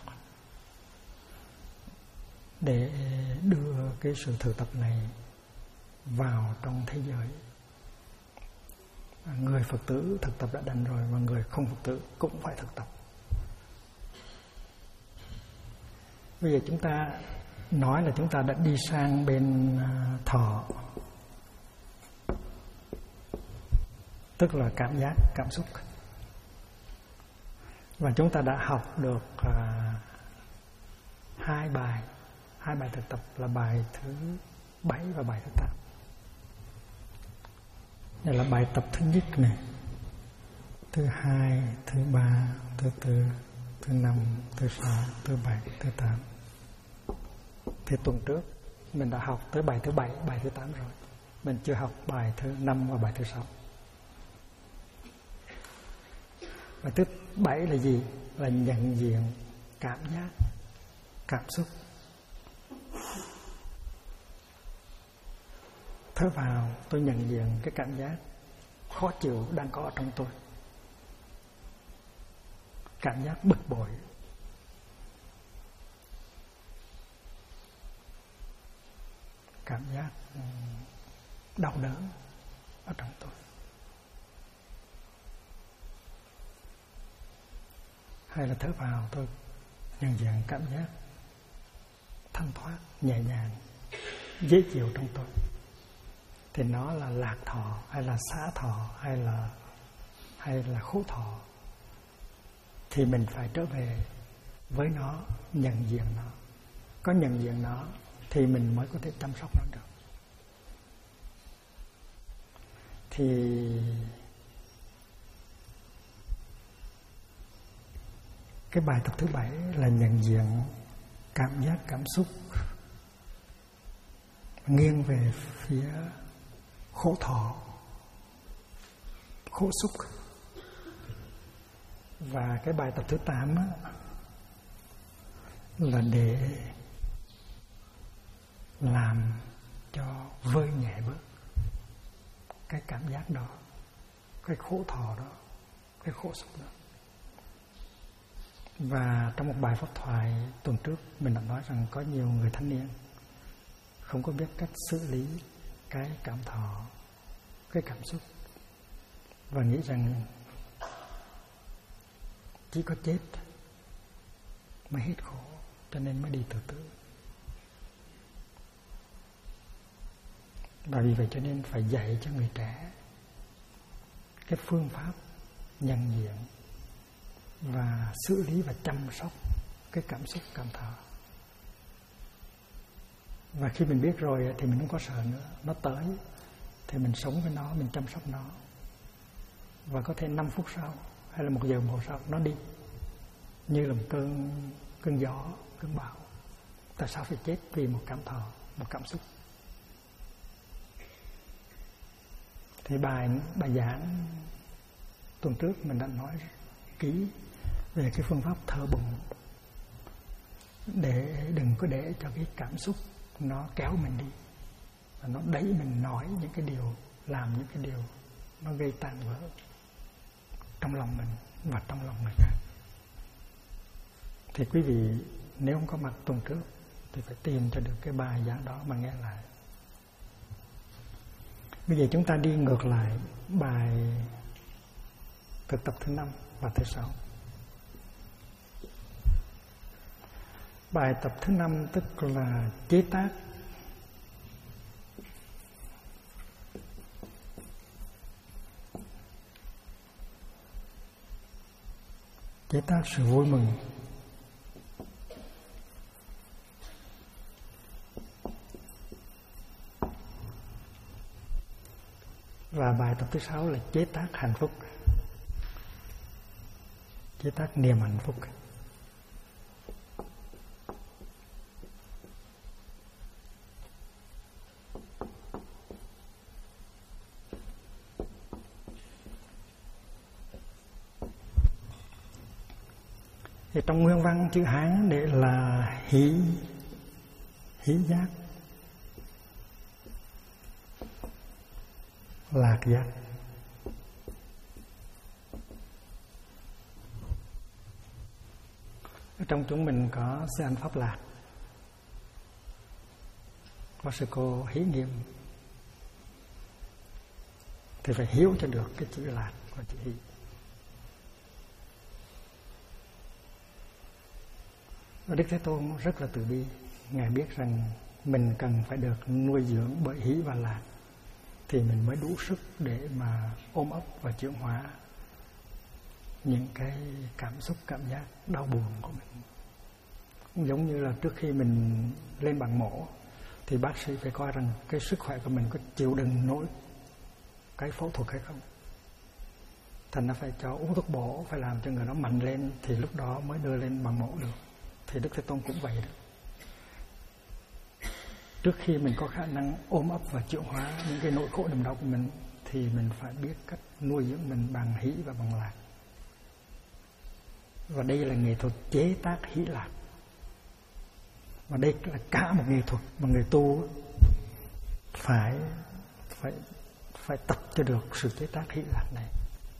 để đưa cái sự thực tập này vào trong thế giới. Người Phật tử thực tập đã đành rồi, và người không Phật tử cũng phải thực tập. Bây giờ chúng ta nói là chúng ta đã đi sang bên thọ, tức là cảm giác, cảm xúc. Và chúng ta đã học được hai bài thực tập là bài thứ 7 và bài thứ 8. Đây là bài tập thứ nhất này, thứ 2, thứ 3, thứ 4, thứ 5, thứ 6, thứ 7, thứ 8. Thì tuần trước mình đã học tới bài thứ 7, bài thứ 8 rồi. Mình chưa học bài thứ 5 và bài thứ 6. Bài thứ 7 là gì? Là nhận diện cảm giác, cảm xúc. Thở vào, tôi nhận diện cái cảm giác khó chịu đang có ở trong tôi. Cảm giác bực bội. Cảm giác đau đớn ở trong tôi. Hay là thở vào, tôi nhận diện cảm giác thanh thoát, nhẹ nhàng, dễ chịu trong tôi. Thì nó là lạc thọ, hay là xá thọ, hay là khổ thọ. Thì mình phải trở về với nó, nhận diện nó. Có nhận diện nó thì mình mới có thể chăm sóc nó được. thì cái bài tập thứ 7 là nhận diện cảm giác, cảm xúc, nghiêng về phía khổ thọ, khổ xúc. Và cái bài tập thứ 8 là để làm cho vơi nhẹ bớt cái cảm giác đó, cái khổ thọ đó, cái khổ xúc đó. Và trong một bài pháp thoại tuần trước mình đã nói rằng có nhiều người thanh niên không có biết cách xử lý cái cảm thọ, cái cảm xúc, và nghĩ rằng chỉ có chết mới hết khổ, cho nên mới đi tự tử. Và vì vậy cho nên phải dạy cho người trẻ cái phương pháp nhận diện và xử lý và chăm sóc cái cảm xúc, cảm thọ. Và khi mình biết rồi thì mình không có sợ nữa. Nó tới thì mình sống với nó, mình chăm sóc nó. Và có thể 5 phút sau hay là 1 giờ đồng hồ sau nó đi, như là một cơn gió, cơn bão. Tại sao phải chết vì một cảm thọ, một cảm xúc? Thì bài giảng tuần trước mình đã nói kỹ về cái phương pháp thở bụng, để đừng có để cho cái cảm xúc nó kéo mình đi và nó đẩy mình nói những cái điều, làm những cái điều nó gây tan vỡ trong lòng mình và trong lòng người khác. Thì quý vị nếu không có mặt tuần trước thì phải tìm cho được cái bài giảng đó mà nghe lại. Bây giờ chúng ta đi ngược lại bài thực tập thứ 5 và thứ 6. Bài tập thứ 5 tức là chế tác. Chế tác sự vui mừng. Và bài tập thứ 6 là chế tác hạnh phúc. Chế tác niềm hạnh phúc. Thì trong nguyên văn chữ Hán để là hỷ giác, lạc giác. Ở trong chúng mình có sư anh Pháp Lạc, có sư cô Hỷ Nghiêm, thì phải hiểu cho được cái chữ lạc và chữ hỷ. Và Đức Thế Tôn rất là từ bi. Ngài biết rằng mình cần phải được nuôi dưỡng bởi hỷ và lạc thì mình mới đủ sức để mà ôm ấp và chuyển hóa những cái cảm xúc, cảm giác đau buồn của mình. Cũng giống như là trước khi mình lên bàn mổ thì bác sĩ phải coi rằng cái sức khỏe của mình có chịu đựng nổi cái phẫu thuật hay không. Thành ra phải cho uống thuốc bổ, phải làm cho người đó mạnh lên thì lúc đó mới đưa lên bàn mổ được. Thì Đức Thế Tôn cũng vậy đó. Trước khi mình có khả năng ôm ấp và chuyển hóa những cái nỗi khổ niềm đau của mình thì mình phải biết cách nuôi dưỡng mình bằng hỷ và bằng lạc. Và đây là nghệ thuật chế tác hỷ lạc. Và đây là cả một nghệ thuật mà người tu phải tập cho được sự chế tác hỷ lạc này.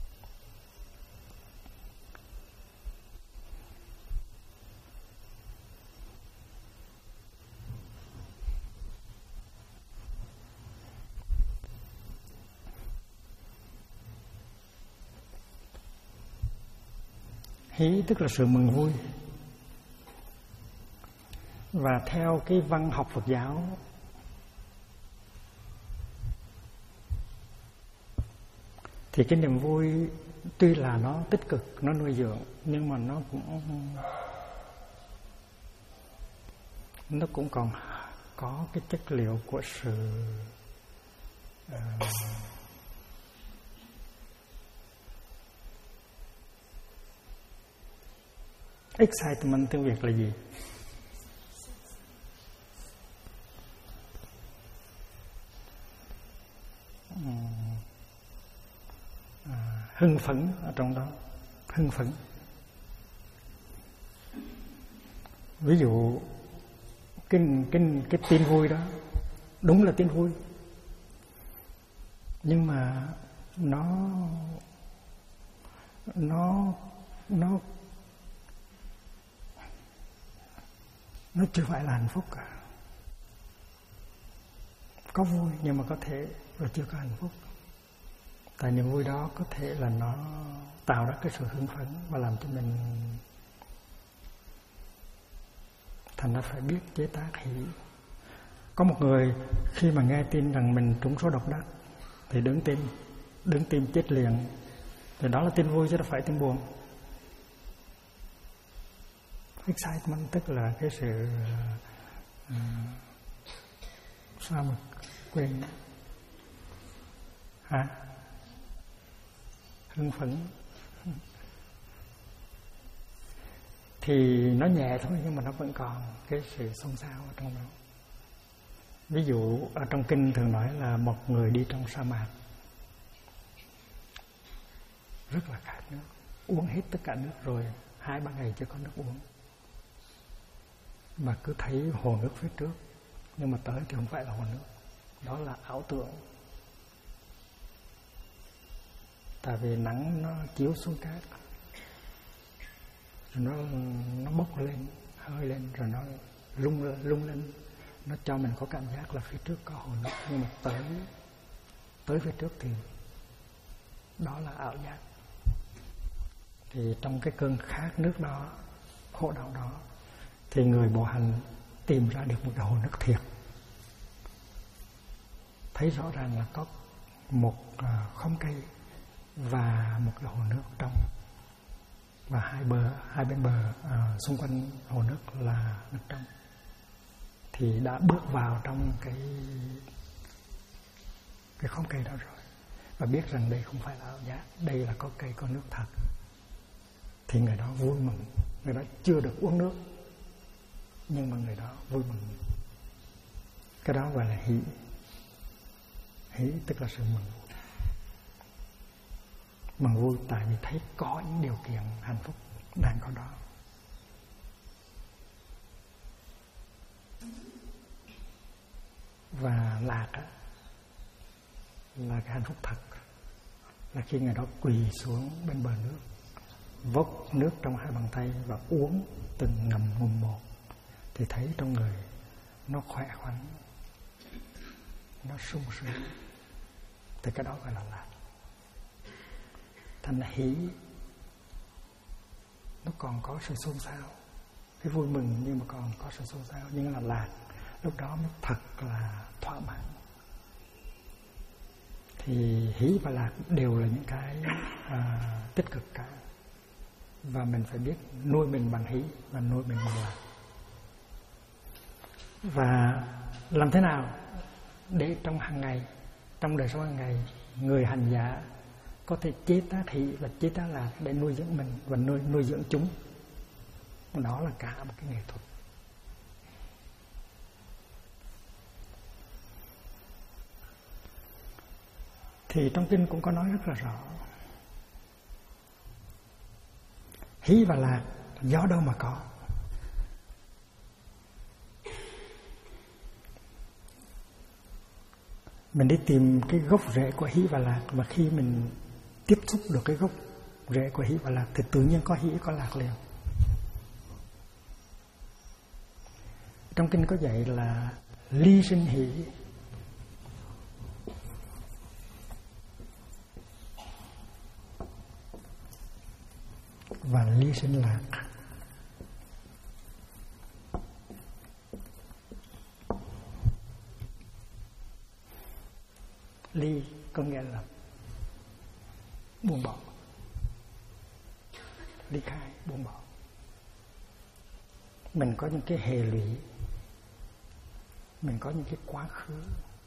Hỷ tức là sự mừng vui. Và theo cái văn học Phật giáo thì cái niềm vui tuy là nó tích cực, nó nuôi dưỡng, nhưng mà nó cũng còn có cái chất liệu của sự Excitement tiếng Việt là gì? Hưng phấn ở trong đó, hưng phấn. Ví dụ cái tin vui đó đúng là tin vui, nhưng mà nó chưa phải là hạnh phúc cả. Có vui nhưng mà có thể là chưa có hạnh phúc. Tại niềm vui đó có thể là nó tạo ra cái sự hưng phấn và làm cho mình thành ra phải biết chế tác hỷ. Có một người khi mà nghe tin rằng mình trúng số độc đắc thì đứng tim chết liền. Thì đó là tin vui chứ đâu phải tin buồn. Excitement tức là cái sự sao mà quên hả? Hưng phấn. Thì nó nhẹ thôi nhưng mà nó vẫn còn cái sự xôn xao ở trong đó. Ví dụ ở trong kinh thường nói là một người đi trong sa mạc, rất là khát nước, uống hết tất cả nước rồi 2-3 ngày chưa có nước uống, mà cứ thấy hồ nước phía trước, nhưng mà tới thì không phải là hồ nước, đó là ảo tưởng. Tại vì nắng nó chiếu xuống cát, rồi nó bốc lên, hơi lên, rồi nó lung lên, nó cho mình có cảm giác là phía trước có hồ nước, nhưng mà tới phía trước thì đó là ảo giác. Thì trong cái cơn khát nước đó, khổ đau đó, thì người bộ hành tìm ra được một cái hồ nước thiệt, thấy rõ ràng là có một khóm cây và một cái hồ nước trong, và hai bên bờ xung quanh hồ nước là nước trong. Thì đã bước vào trong cái khóm cây đó rồi, và biết rằng đây không phải là ảo giác, đây là có cây có nước thật. Thì người đó vui mừng. Người đó chưa được uống nước, nhưng mà người đó vui mừng. Cái đó gọi là hỷ. Hỷ tức là sự mừng vui. Mừng vui tại vì thấy có những điều kiện hạnh phúc đang có đó. Và lạc á, là cái hạnh phúc thật, là khi người đó quỳ xuống bên bờ nước, vốc nước trong hai bàn tay và uống từng ngụm một, thì thấy trong người nó khỏe khoắn, nó sung sướng. Thì cái đó gọi là lạc. Thành hỷ nó còn có sự xôn xao, cái vui mừng nhưng mà còn có sự xôn xao, nhưng là lạc lúc đó mới thật là thỏa mãn. Thì hỷ và lạc đều là những cái tích cực cả, và mình phải biết nuôi mình bằng hỷ và nuôi mình bằng lạc. Và làm thế nào để trong hàng ngày, trong đời sống hàng ngày, người hành giả có thể chế tác hỷ và chế tác lạc để nuôi dưỡng mình và nuôi dưỡng chúng. Đó là cả một cái nghệ thuật. Thì trong kinh cũng có nói rất là rõ, hỷ và lạc do đâu mà có. Mình đi tìm cái gốc rễ của hỷ và lạc, và khi mình tiếp xúc được cái gốc rễ của hỷ và lạc thì tự nhiên có hỷ có lạc liền. Trong kinh có dạy là ly sinh hỷ, và ly sinh lạc. Ly có nghĩa là buông bỏ, ly khai, buông bỏ. Mình có những cái hệ lụy, mình có những cái quá khứ,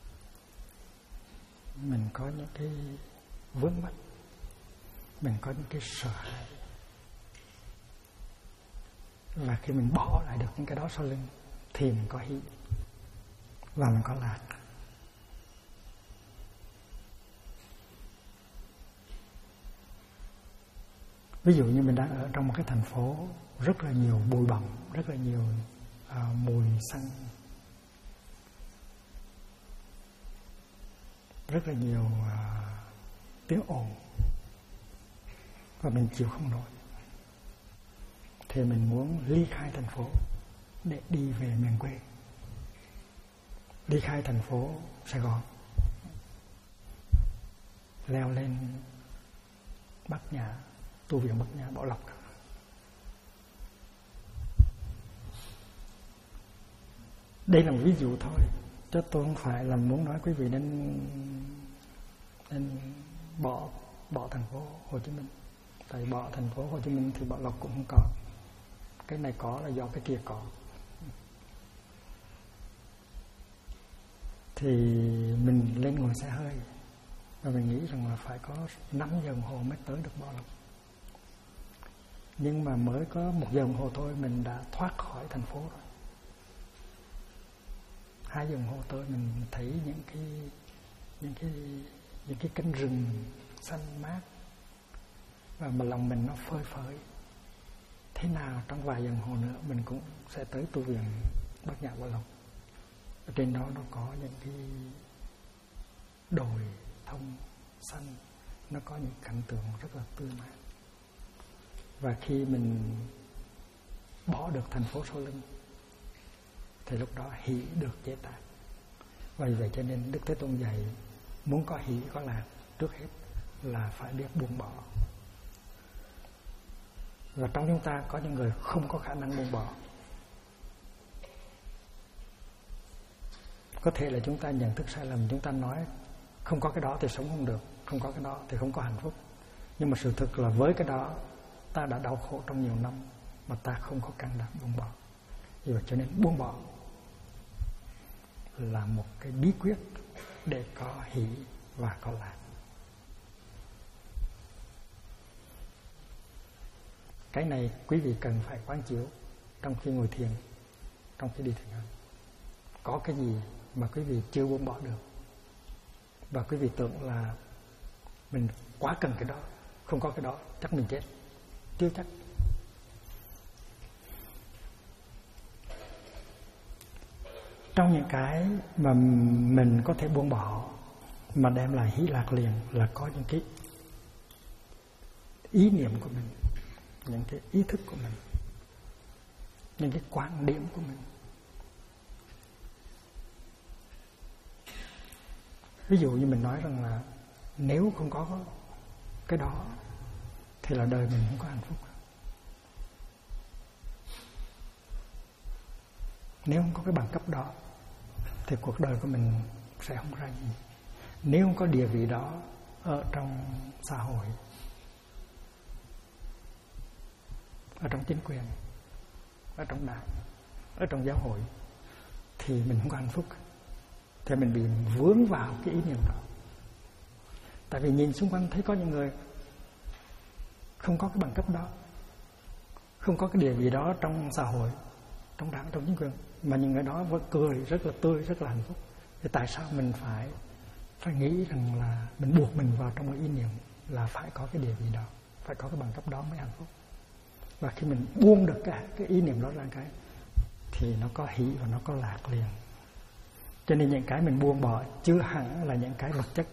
mình có những cái vướng mắc, mình có những cái sợ hãi. Và khi mình bỏ lại được những cái đó sau lưng thì mình có hỷ và mình có lạc. Ví dụ như mình đang ở trong một cái thành phố rất là nhiều bụi bặm, rất là nhiều mùi xăng, rất là nhiều tiếng ồn, và mình chịu không nổi, thì mình muốn ly khai thành phố để đi về miền quê, ly khai thành phố Sài Gòn, leo lên Bát Nhã, tu viện Bát Nhã Bảo Lộc. Đây là một ví dụ thôi, chứ tôi không phải là muốn nói quý vị nên bỏ thành phố Hồ Chí Minh. Tại bỏ thành phố Hồ Chí Minh thì Bảo Lộc cũng không có. Cái này có là do cái kia có. Thì mình lên ngồi xe hơi và mình nghĩ rằng là phải có 5 giờ đồng hồ mới tới được Bảo Lộc. Nhưng mà mới có 1 giờ đồng hồ thôi mình đã thoát khỏi thành phố rồi. 2 giờ đồng hồ tới mình thấy những cái cánh rừng xanh mát, và mà lòng mình nó phơi phới. Thế nào trong vài giờ đồng hồ nữa mình cũng sẽ tới tu viện Bát Nhã Bảo Lộc. Ở trên đó nó có những cái đồi thông xanh, nó có những cảnh tượng rất là tươi mát. Và khi mình bỏ được thành phố sau lưng thì lúc đó hỷ được chế tác. Vì vậy cho nên Đức Thế Tôn dạy muốn có hỷ có lạc, trước hết là phải biết buông bỏ. Và trong chúng ta có những người không có khả năng buông bỏ. Có thể là chúng ta nhận thức sai lầm, chúng ta nói không có cái đó thì sống không được, không có cái đó thì không có hạnh phúc. Nhưng mà sự thực là với cái đó ta đã đau khổ trong nhiều năm mà ta không có can đảm buông bỏ. Vì vậy cho nên buông bỏ là một cái bí quyết để có hỷ và có lạc. Cái này quý vị cần phải quán chiếu trong khi ngồi thiền, trong khi đi thiền hành. Có cái gì mà quý vị chưa buông bỏ được và quý vị tưởng là mình quá cần cái đó, không có cái đó chắc mình chết. Chưa chắc. Trong những cái mà mình có thể buông bỏ mà đem lại hỷ lạc liền là có những cái ý niệm của mình, những cái ý thức của mình, những cái quan điểm của mình. Ví dụ như mình nói rằng là nếu không có cái đó thì là đời mình không có hạnh phúc. Nếu không có cái bằng cấp đó thì cuộc đời của mình sẽ không ra gì. Nếu không có địa vị đó ở trong xã hội, ở trong chính quyền, ở trong đảng, ở trong giáo hội, thì mình không có hạnh phúc. Thì mình bị vướng vào cái ý niệm đó. Tại vì nhìn xung quanh thấy có những người không có cái bằng cấp đó, không có cái địa vị đó trong xã hội, trong đảng, trong chính quyền, mà những người đó vẫn cười rất là tươi, rất là hạnh phúc. Thì tại sao mình phải nghĩ rằng là mình buộc mình vào trong một ý niệm là phải có cái địa vị đó, phải có cái bằng cấp đó mới hạnh phúc. Và khi mình buông được cái ý niệm đó ra cái thì nó có hỷ và nó có lạc liền. Cho nên những cái mình buông bỏ chưa hẳn là những cái vật chất.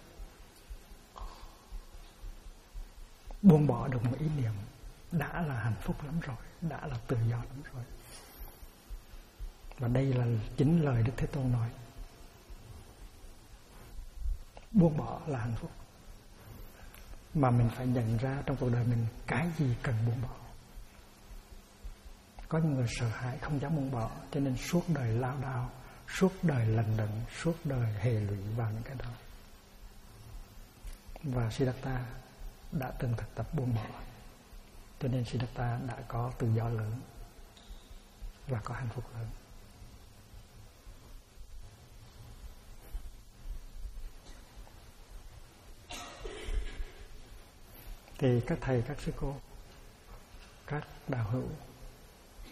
Buông bỏ được một ý niệm đã là hạnh phúc lắm rồi, đã là tự do lắm rồi. Và đây là chính lời Đức Thế Tôn nói. Buông bỏ là hạnh phúc. Mà mình phải nhận ra trong cuộc đời mình cái gì cần buông bỏ. Có những người sợ hãi không dám buông bỏ, cho nên suốt đời lao đao, suốt đời lận đận, suốt đời hệ lụy vào những cái đó. Và Siddhartha đã từng thực tập buông bỏ, cho nên Siddhartha đã có tự do lớn và có hạnh phúc lớn. Thì các thầy, các sư cô, các đạo hữu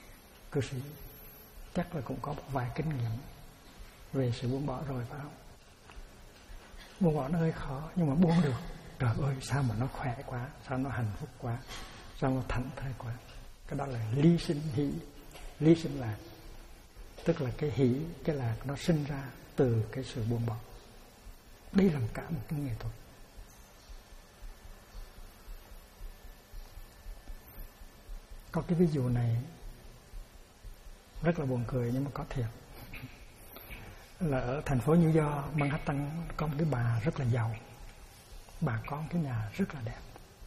cư sĩ chắc là cũng có một vài kinh nghiệm về sự buông bỏ rồi, phải không? Buông bỏ nó hơi khó, nhưng mà buông được. Trời ơi, sao mà nó khỏe quá, sao nó hạnh phúc quá, sao nó thảnh thơi quá. Cái đó là ly sinh hỷ, ly sinh lạc. Tức là cái hỷ, cái lạc nó sinh ra từ cái sự buông bỏ. Đây là cả một cái nghệ thuật. Có cái ví dụ này rất là buồn cười nhưng mà có thiệt. Là ở thành phố New York, Manhattan, có một cái bà rất là giàu. Bà có một cái nhà rất là đẹp.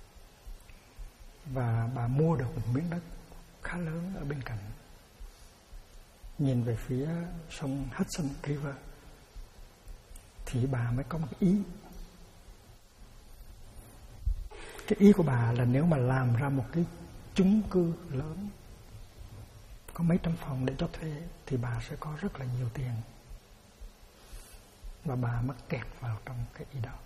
Và bà mua được một miếng đất khá lớn ở bên cạnh, nhìn về phía sông Hudson River. Thì bà mới có một cái ý. Cái ý của bà là nếu mà làm ra một cái chung cư lớn có mấy trăm phòng để cho thuê thì bà sẽ có rất là nhiều tiền. Và bà mắc kẹt vào trong cái ý đó.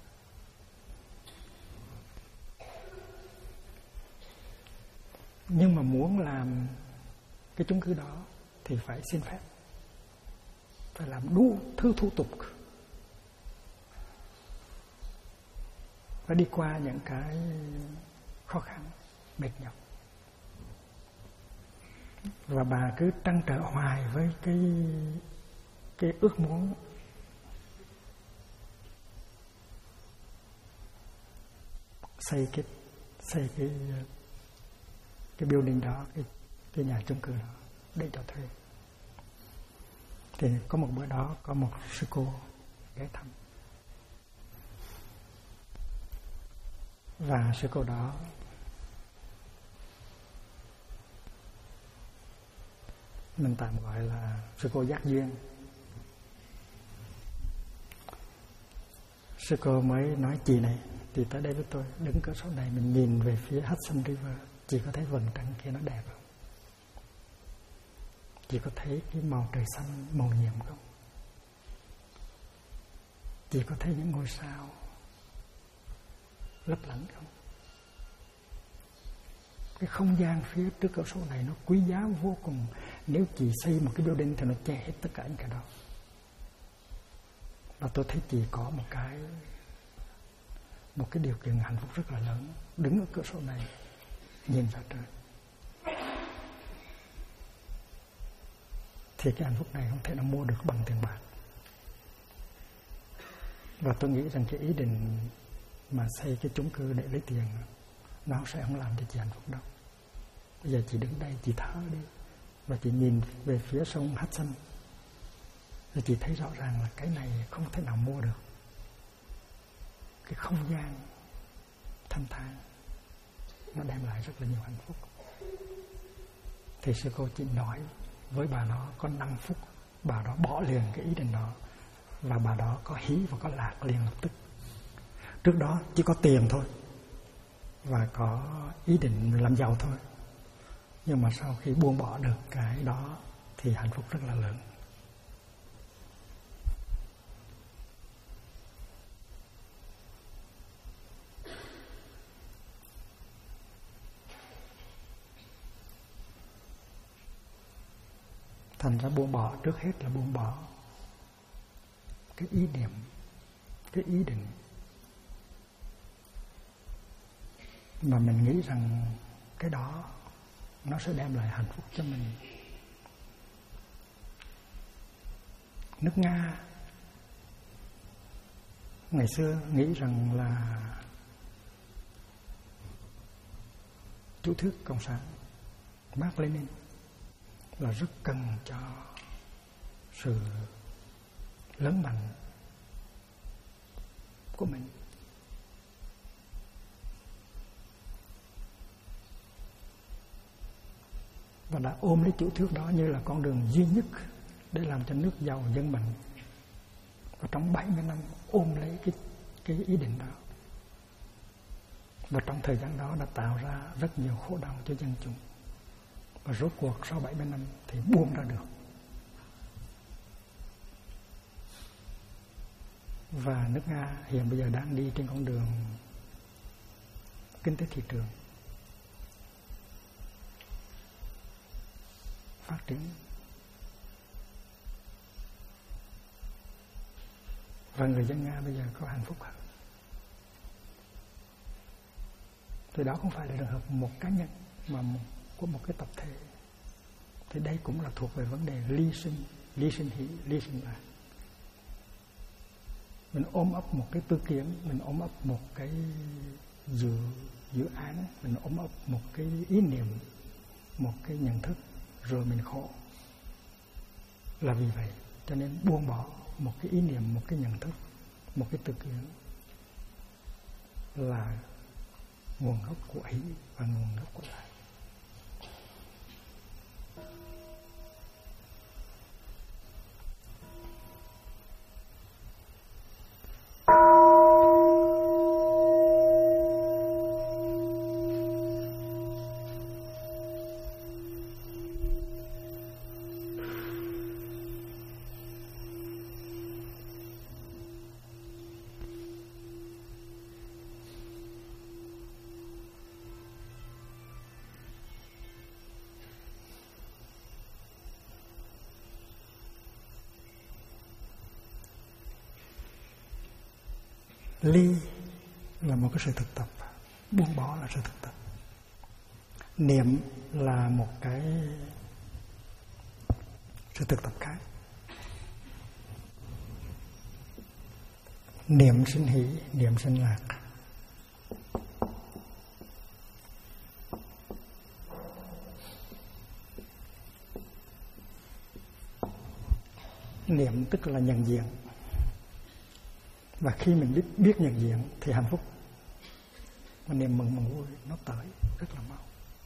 Nhưng mà muốn làm cái chung cư đó thì phải xin phép, phải làm đủ thứ thủ tục, phải đi qua những cái khó khăn, mệt nhọc. Và bà cứ trăn trở hoài với cái ước muốn xây cái building đó, cái nhà chung cư đó để cho thuê. Thì có một bữa đó có một sư cô ghé thăm. Và sư cô đó mình tạm gọi là sư cô giác duyên. Sư cô mới nói: chị này, thì tới đây với tôi, đứng cửa sổ này mình nhìn về phía Hudson River, chị có thấy vầng trăng kia nó đẹp không? Chị có thấy cái màu trời xanh màu nhiệm không? Chị có thấy những ngôi sao lấp lánh không? Cái không gian phía trước cửa sổ này nó quý giá vô cùng. Nếu chị xây một cái building thì nó che hết tất cả những cái đó. Và tôi thấy chị có một cái điều kiện hạnh phúc rất là lớn, đứng ở cửa sổ này nhìn ra trời. Thì cái hạnh phúc này không thể nào mua được bằng tiền bạc. Và tôi nghĩ rằng cái ý định mà xây cái chung cư để lấy tiền nó sẽ không làm cho chị hạnh phúc đâu. Bây giờ chị đứng đây, chị thở đi, và chị nhìn về phía sông Hudson, rồi chị thấy rõ ràng là cái này không thể nào mua được. Cái không gian thanh thản nó đem lại rất là nhiều hạnh phúc. Thì sư cô chỉ nói với bà đó có 5 phút, bà đó bỏ liền cái ý định đó, và bà đó có hí và có lạc liền lập tức. Trước đó chỉ có tiền thôi và có ý định làm giàu thôi, nhưng mà sau khi buông bỏ được cái đó thì hạnh phúc rất là lớn. Thành ra buông bỏ trước hết là buông bỏ cái ý niệm, cái ý định mà mình nghĩ rằng cái đó nó sẽ đem lại hạnh phúc cho mình. Nước Nga ngày xưa nghĩ rằng là chủ thuyết cộng sản Mác Lênin là rất cần cho sự lớn mạnh của mình. Và đã ôm lấy chủ thuyết đó như là con đường duy nhất để làm cho nước giàu dân mạnh. Và trong 70 năm ôm lấy cái ý định đó. Và trong thời gian đó đã tạo ra rất nhiều khổ đau cho dân chúng. Và rốt cuộc sau 70 năm thì buông ra được. Và nước Nga hiện bây giờ đang đi trên con đường kinh tế thị trường. phát triển. Và người dân Nga bây giờ có hạnh phúc hơn. Thì đó không phải là trường hợp một cá nhân mà của một cái tập thể. Thì đây cũng là thuộc về vấn đề ly sinh hỷ, ly sinh lạc. Mình ôm ấp một cái tư kiến, mình ôm ấp một cái dự án, mình ôm ấp một cái ý niệm, một cái nhận thức, rồi mình khổ. Là vì vậy cho nên buông bỏ một cái ý niệm, một cái nhận thức, một cái tư kiến là nguồn gốc của hỷ và nguồn gốc của lạc. Ly là một cái sự thực tập, buông bỏ là sự thực tập. Niệm là một cái sự thực tập khác. Niệm sinh hỷ, niệm sinh lạc. Niệm tức là nhận diện. Và khi mình biết nhận diện thì hạnh phúc và niềm mừng vui nó tới rất là mau.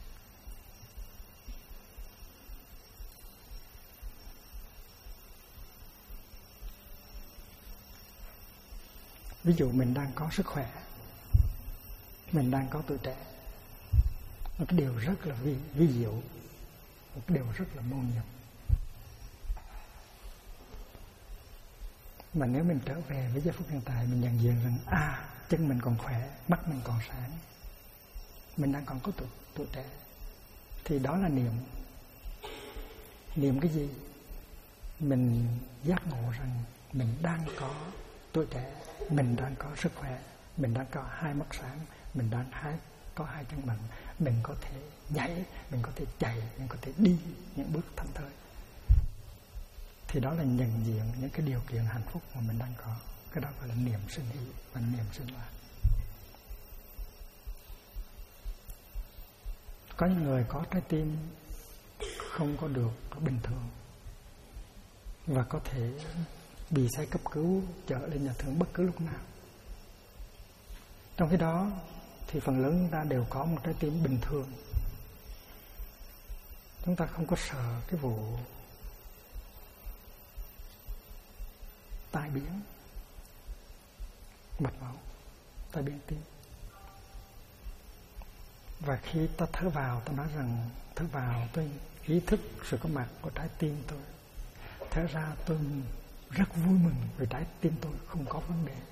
Ví dụ mình đang có sức khỏe, mình đang có tuổi trẻ, một cái điều rất là vi diệu, một cái điều rất là mâu nhiệm. Mà nếu mình trở về với giây phút hiện tại, mình nhận diện rằng chân mình còn khỏe, mắt mình còn sáng, mình đang còn có tuổi trẻ, thì đó là niệm. Niệm cái gì? Mình giác ngộ rằng mình đang có tuổi trẻ, mình đang có sức khỏe, mình đang có hai mắt sáng, mình đang có hai chân mạnh, mình có thể nhảy, mình có thể chạy, mình có thể đi những bước thảnh thơi. Thì đó là nhận diện những cái điều kiện hạnh phúc mà mình đang có. Cái đó gọi là niệm sinh hỷ và niệm sinh lạc. Có những người có trái tim không có được bình thường và có thể bị xe cấp cứu chở lên nhà thương bất cứ lúc nào. Trong khi đó thì phần lớn chúng ta đều có một trái tim bình thường. Chúng ta không có sợ cái vụ tai biến mạch máu, tai biến tim. Và khi ta thở vào, ta nói rằng thở vào tôi ý thức sự có mặt của trái tim tôi. Thở ra tôi rất vui mừng vì trái tim tôi không có vấn đề.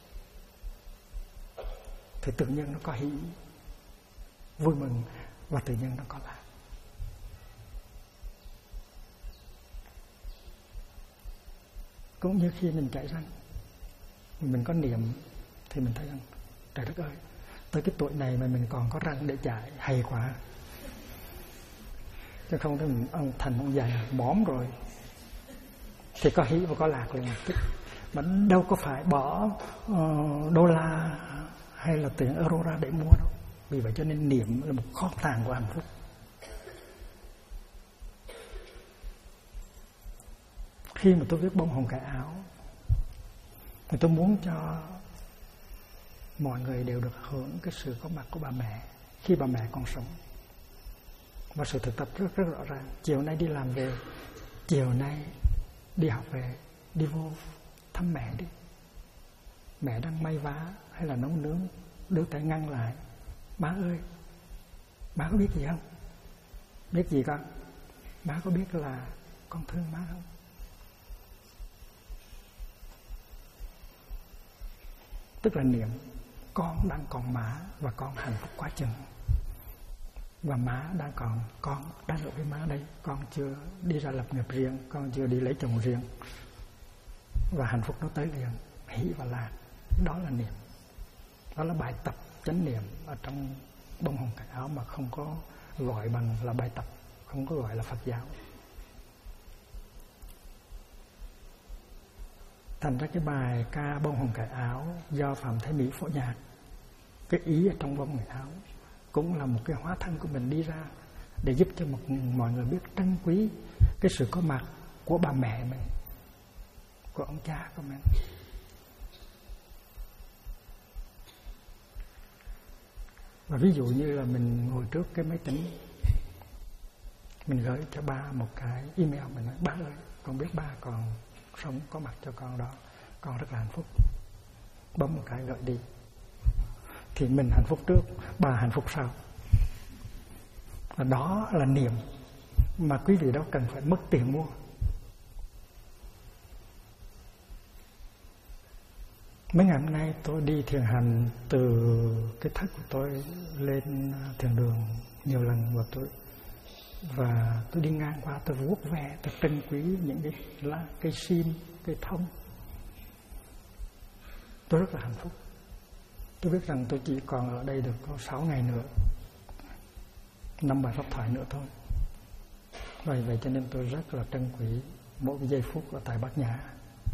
Thì tự nhiên nó có hỷ, vui mừng, và tự nhiên nó có lạc. Cũng như khi mình chạy răng, mình có niệm thì mình thấy rằng trời đất ơi, tới cái tuổi này mà mình còn có răng để chạy, hay quá. Chứ không thì mình thành ông già móm rồi. Thì có hỷ và có lạc liền tức. Mà đâu có phải bỏ đô la hay là tiền euro ra để mua đâu. Vì vậy cho nên niệm là một kho tàng của hạnh phúc. Khi mà tôi viết Bông hồng cải áo thì tôi muốn cho mọi người đều được hưởng cái sự có mặt của bà mẹ khi bà mẹ còn sống. Và sự thực tập rất rõ ràng. Chiều nay đi làm về, chiều nay đi học về, đi vô thăm mẹ đi. Mẹ đang may vá hay là nấu nướng, đưa tay ngăn lại. Má ơi, má có biết gì không? Biết gì con? Má có biết là con thương má không? Tức là niệm con đang còn má và con hạnh phúc quá chừng. Và má đang còn, con đang ở với má đây, con chưa đi ra lập nghiệp riêng, con chưa đi lấy chồng riêng. Và hạnh phúc nó tới liền, hỷ và lạc. Đó là niệm. Đó là bài tập chánh niệm ở trong bông hồng cải áo, mà không có gọi bằng là bài tập, không có gọi là Phật giáo. Thành ra cái bài ca bông hồng cải áo do Phạm Thế Mỹ phổ nhạc, cái ý ở trong bông cải áo cũng là một cái hóa thân của mình đi ra để giúp cho mọi người biết trân quý cái sự có mặt của bà mẹ mình, của ông cha của mình. Và ví dụ như là mình ngồi trước cái máy tính, mình gửi cho ba một cái email, mình nói: ba ơi, con biết ba còn sống, có mặt cho con đó, con rất là hạnh phúc. Bấm một cái gửi đi. Thì mình hạnh phúc trước, ba hạnh phúc sau. Và đó là niệm mà quý vị đó cần phải mất tiền mua. Mấy ngày hôm nay tôi đi thiền hành từ cái thất của tôi lên thiền đường nhiều lần, và tôi đi ngang qua, tôi vuốt ve, tôi trân quý những cái lá, cây sim, cây thông. Tôi rất là hạnh phúc. Tôi biết rằng tôi chỉ còn ở đây được có 6 ngày nữa, 5 bài pháp thoại nữa thôi. Vậy cho nên tôi rất là trân quý mỗi cái giây phút ở tại Bát Nhã.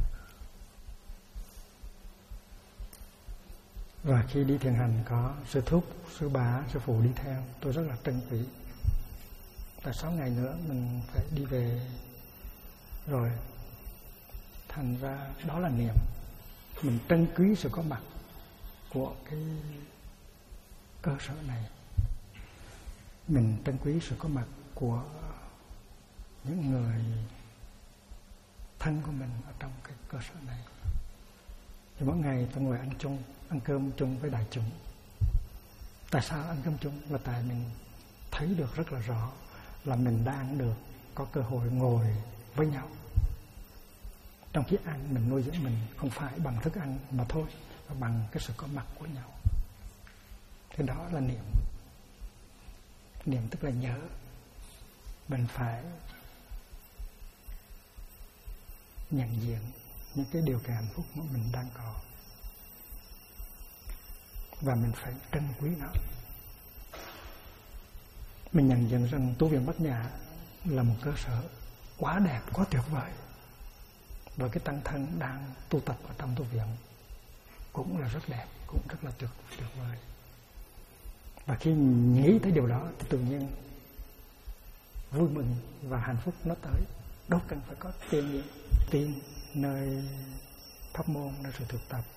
Và khi đi thiền hành có sư thúc, sư bá, sư phụ đi theo, tôi rất là trân quý. Tại 6 ngày nữa mình phải đi về rồi. Thành ra đó là niệm. Mình trân quý sự có mặt của cái cơ sở này. Mình trân quý sự có mặt của những người thân của mình ở trong cái cơ sở này. Thì mỗi ngày tôi ngồi ăn cơm chung với đại chúng. Tại sao ăn cơm chung? Là tại mình thấy được rất là rõ là mình đang được có cơ hội ngồi với nhau. Trong khi ăn, mình nuôi dưỡng mình không phải bằng thức ăn mà thôi, mà bằng cái sự có mặt của nhau. Thế đó là niệm. Niệm tức là nhớ. Mình phải nhận diện những cái điều kiện hạnh phúc mà mình đang có, và mình phải trân quý nó. Mình nhận diện rằng tu viện Bát Nhã là một cơ sở quá đẹp, quá tuyệt vời. Và cái tăng thân đang tu tập ở trong tu viện cũng là rất đẹp, cũng rất là tuyệt vời. Và khi nghĩ tới điều đó thì tự nhiên vui mừng và hạnh phúc nó tới. Đâu cần phải có tiền nơi pháp môn, nơi sự thực tập,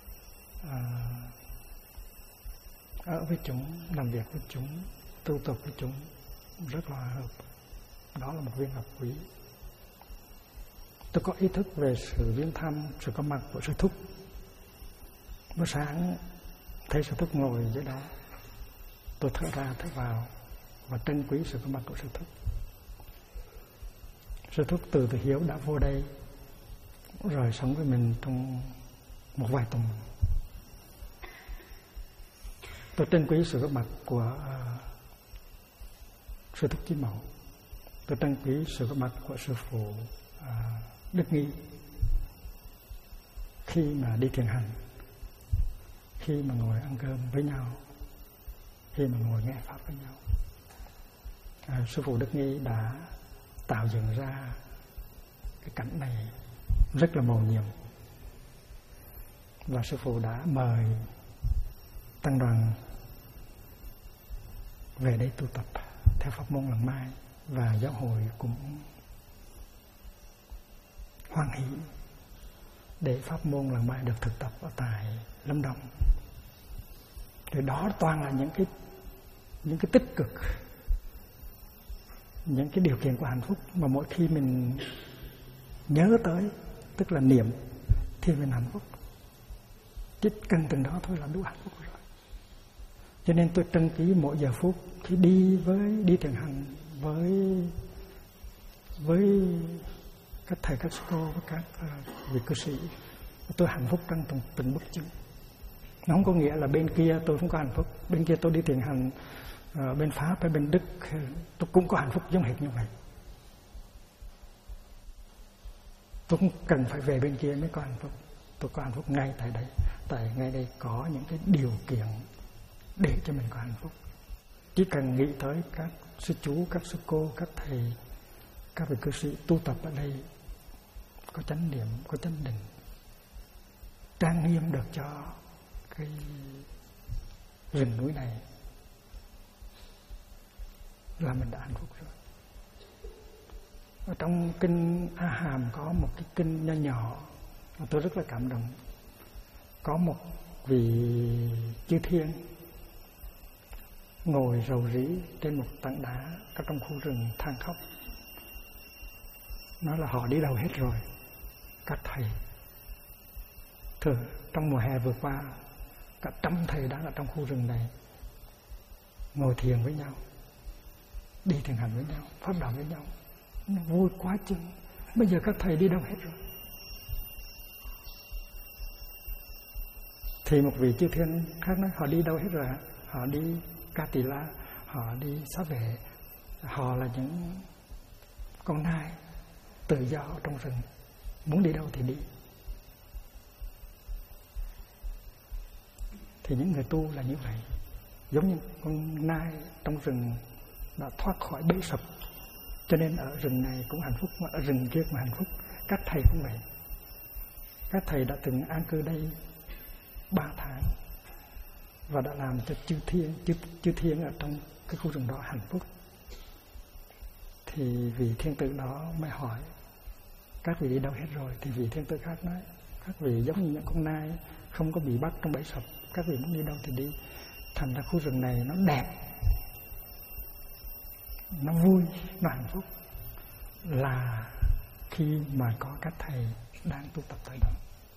ở với chúng, làm việc với chúng, tu tập với chúng rất là hợp. Đó là một viên ngọc quý. Tôi có ý thức về sự viếng thăm, sự có mặt của sư thúc. Bữa sáng thấy sư thúc ngồi dưới đó, tôi thở ra thở vào và trân quý sự có mặt của sư thúc. Sư thúc từ Hiếu đã vô đây rồi sống với mình trong một vài tuần. Tôi trân quý sự có mặt của sư thúc Chí Mậu. Tôi trân quý sự có mặt của sư phụ Đức Nghi khi mà đi thiền hành, khi mà ngồi ăn cơm với nhau, khi mà ngồi nghe pháp với nhau. Sư phụ Đức Nghi đã tạo dựng ra cái cảnh này rất là mầu nhiệm. Và sư phụ đã mời tăng đoàn về đây tu tập theo pháp môn lần mai, và giáo hội cũng hoan hỷ để pháp môn lần mai được thực tập ở tại Lâm Đồng. Thì đó toàn là những cái tích cực, những cái điều kiện của hạnh phúc mà mỗi khi mình nhớ tới, tức là niệm, thì mình hạnh phúc. Chỉ cần từng đó thôi là đủ hạnh phúc rồi. Cho nên tôi trân quý mỗi giờ phút khi đi thiền hành với các thầy, các sư cô, với các vị cư sĩ. Tôi hạnh phúc trong từng bước chân. Nó không có nghĩa là bên kia tôi không có hạnh phúc. Bên kia tôi đi thiền hành Ở bên Pháp, ở bên Đức tôi cũng có hạnh phúc giống hệt như vậy. Tôi không cần phải về bên kia mới có hạnh phúc. Tôi có hạnh phúc ngay tại đây. Tại ngay đây có những cái điều kiện để cho mình có hạnh phúc. Chỉ cần nghĩ tới các sư chú, các sư cô, các thầy, các vị cư sĩ tu tập ở đây, có chánh niệm, có chánh định, trang nghiêm được cho cái rừng núi này, là mình đã hạnh phúc rồi. Ở trong kinh A Hàm có một cái kinh nho nhỏ mà tôi rất là cảm động. Có một vị chư thiên ngồi rầu rĩ trên một tảng đá ở trong khu rừng than khóc, nói là họ đi đâu hết rồi. Các thầy thường trong mùa hè vừa qua, cả 100 thầy đang ở trong khu rừng này ngồi thiền với nhau, đi thiền hành với nhau, pháp đạo với nhau, nó vui quá chừng. Bây giờ các thầy đi đâu hết rồi? Thì một vị chư thiên khác nói họ đi đâu hết rồi ạ? Họ đi Ca Tỳ La, họ đi Xá Vệ, họ là những con nai tự do ở trong rừng, muốn đi đâu thì đi. Thì những người tu là như vậy, giống như con nai trong rừng đã thoát khỏi bẫy sập, cho nên ở rừng này cũng hạnh phúc, mà ở rừng kia cũng hạnh phúc. Các thầy cũng vậy. Các thầy đã từng an cư đây 3 tháng và đã làm cho chư thiên ở trong cái khu rừng đó hạnh phúc. Thì vị thiên tử đó mới hỏi các vị đi đâu hết rồi? Thì vị thiên tử khác nói các vị giống như những con nai không có bị bắt trong bẫy sập, các vị muốn đi đâu thì đi. Thành ra khu rừng này nó đẹp, nó vui, nó hạnh phúc là khi mà có các thầy đang tu tập tại đó.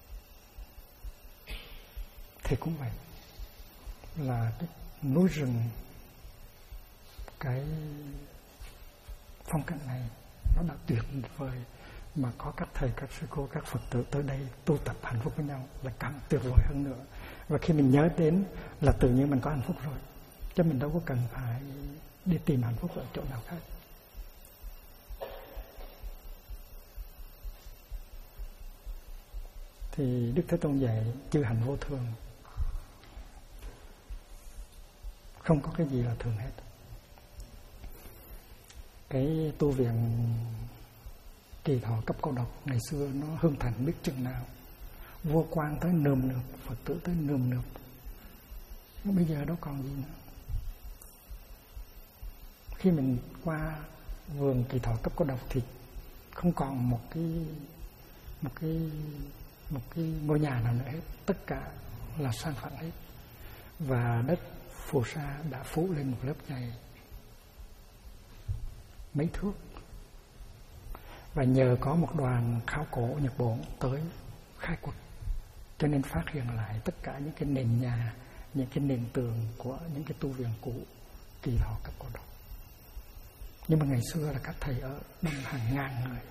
Thì cũng vậy, là cái núi rừng, cái phong cảnh này nó đã tuyệt vời, mà có các thầy, các sư cô, các Phật tử tới đây tu tập hạnh phúc với nhau là càng tuyệt vời hơn nữa. Và khi mình nhớ đến là tự nhiên mình có hạnh phúc rồi, chứ mình đâu có cần phải đi tìm hạnh phúc ở chỗ nào khác. Thì Đức Thế Tôn dạy chư hạnh vô thường, không có cái gì là thường hết. Cái tu viện Kỳ Thọ Cấp Cô Độc ngày xưa nó hưng thành biết chừng nào, vua quan tới nườm nượp, Phật tử tới nườm nượp. Bây giờ đâu còn gì nữa. Khi mình qua vườn Kỳ Thọ Cấp Cô Độc thì không còn một cái ngôi nhà nào nữa hết, tất cả là san phẳng hết, và đất phù sa đã phủ lên một lớp dày mấy thước. Và nhờ có một đoàn khảo cổ Nhật Bản tới khai quật, cho nên phát hiện lại tất cả những cái nền nhà, những cái nền tường của những cái tu viện cũ Kỳ Thọ Cấp Cô Độc. Nhưng mà ngày xưa là các thầy ở đông hàng ngàn người,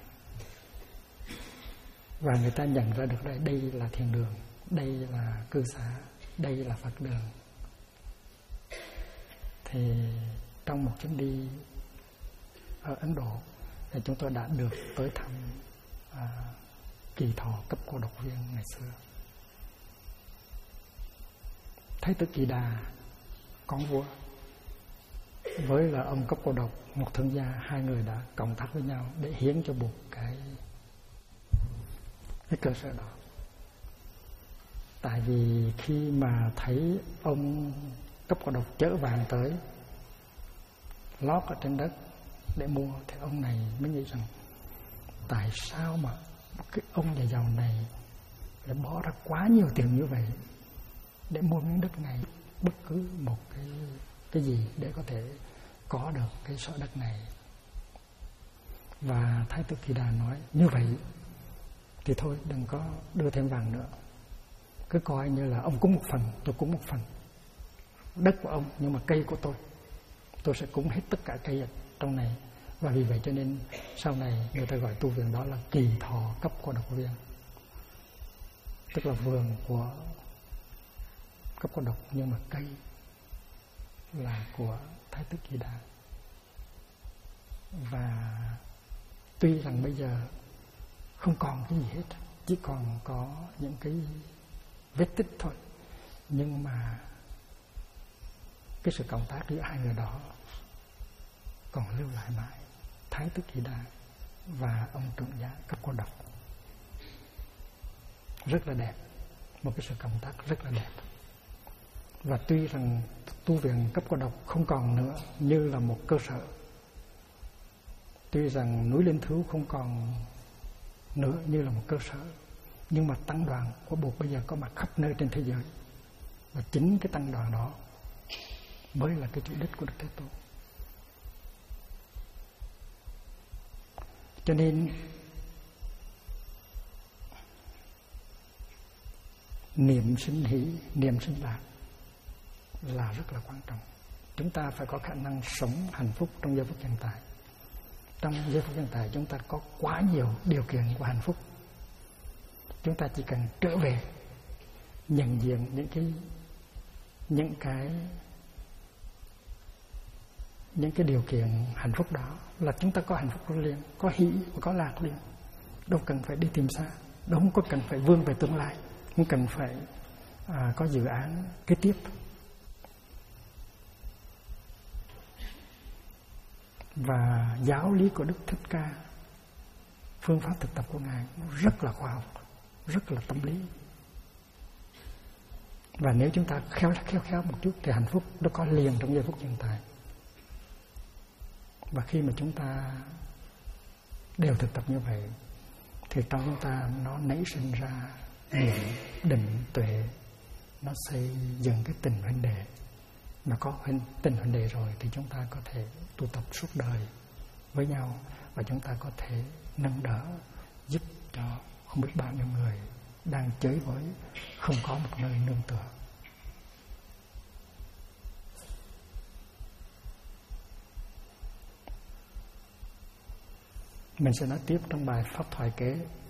và người ta nhận ra được đây là thiền đường, đây là cư xá, đây là Phật đường. Thì trong một chuyến đi ở Ấn Độ thì chúng tôi đã được tới thăm Kỳ Thọ Cấp Cô Độc viên ngày xưa. Thái tử Kỳ Đà, con vua, với là ông Cấp Cô Độc, một thương gia, hai người đã cộng tác với nhau để hiến cho Bụt cái cơ sở đó. Tại vì khi mà thấy ông Cấp Cô Độc chở vàng tới lót ở trên đất để mua, thì ông này mới nghĩ rằng tại sao mà cái ông nhà giàu này lại bỏ ra quá nhiều tiền như vậy để mua miếng đất này, bất cứ một cái gì để có thể có được cái sở đất này. Và Thái tử Kỳ Đà nói như vậy thì thôi đừng có đưa thêm vàng nữa, cứ coi như là ông cúng một phần, tôi cúng một phần. Đất của ông nhưng mà cây của tôi sẽ cúng hết tất cả cây ở trong này. Và vì vậy cho nên sau này người ta gọi tu viện đó là Kỳ Thọ Cấp Cô Độc viên, tức là vườn của Cấp Cô Độc nhưng mà cây là của Thái Thái Tử Kỳ Đà. Và tuy rằng bây giờ không còn cái gì hết, chỉ còn có những cái vết tích thôi, nhưng mà cái sự cộng tác giữa hai người đó còn lưu lại mãi. Thái Tử Kỳ Đà và ông trưởng giả Cấp Cô Độc, rất là đẹp, một cái sự cộng tác rất là đẹp. Và tuy rằng tu viện Cấp Cô Độc không còn nữa như là một cơ sở, tuy rằng núi Linh Thứu không còn nữa như là một cơ sở, nhưng mà tăng đoàn của Bụt bây giờ có mặt khắp nơi trên thế giới. Và chính cái tăng đoàn đó mới là cái chủ đích của Đức Thế Tôn. Cho nên niệm sinh hỷ, niệm sinh lạc là rất là quan trọng. Chúng ta phải có khả năng sống hạnh phúc trong giây phút hiện tại. Trong giây phút hiện tại chúng ta có quá nhiều điều kiện của hạnh phúc. Chúng ta chỉ cần trở về nhận diện những cái điều kiện hạnh phúc đó là chúng ta có hạnh phúc liền, có hỷ và có lạc liền. Đâu cần phải đi tìm xa, đâu không có cần phải vươn về tương lai, không cần phải có dự án kế tiếp. Và giáo lý của Đức Thích Ca, phương pháp thực tập của Ngài rất là khoa học, rất là tâm lý. Và nếu chúng ta khéo một chút thì hạnh phúc nó có liền trong giây phút hiện tại. Và khi mà chúng ta đều thực tập như vậy thì trong chúng ta nó nảy sinh ra niệm, định, tuệ, nó xây dựng cái tình huynh đệ. Mà có tình huynh đệ rồi thì chúng ta có thể tu tập suốt đời với nhau, và chúng ta có thể nâng đỡ, giúp cho không biết bao nhiêu người đang chới với, không có một nơi nương tựa. Mình sẽ nói tiếp trong bài pháp thoại kế.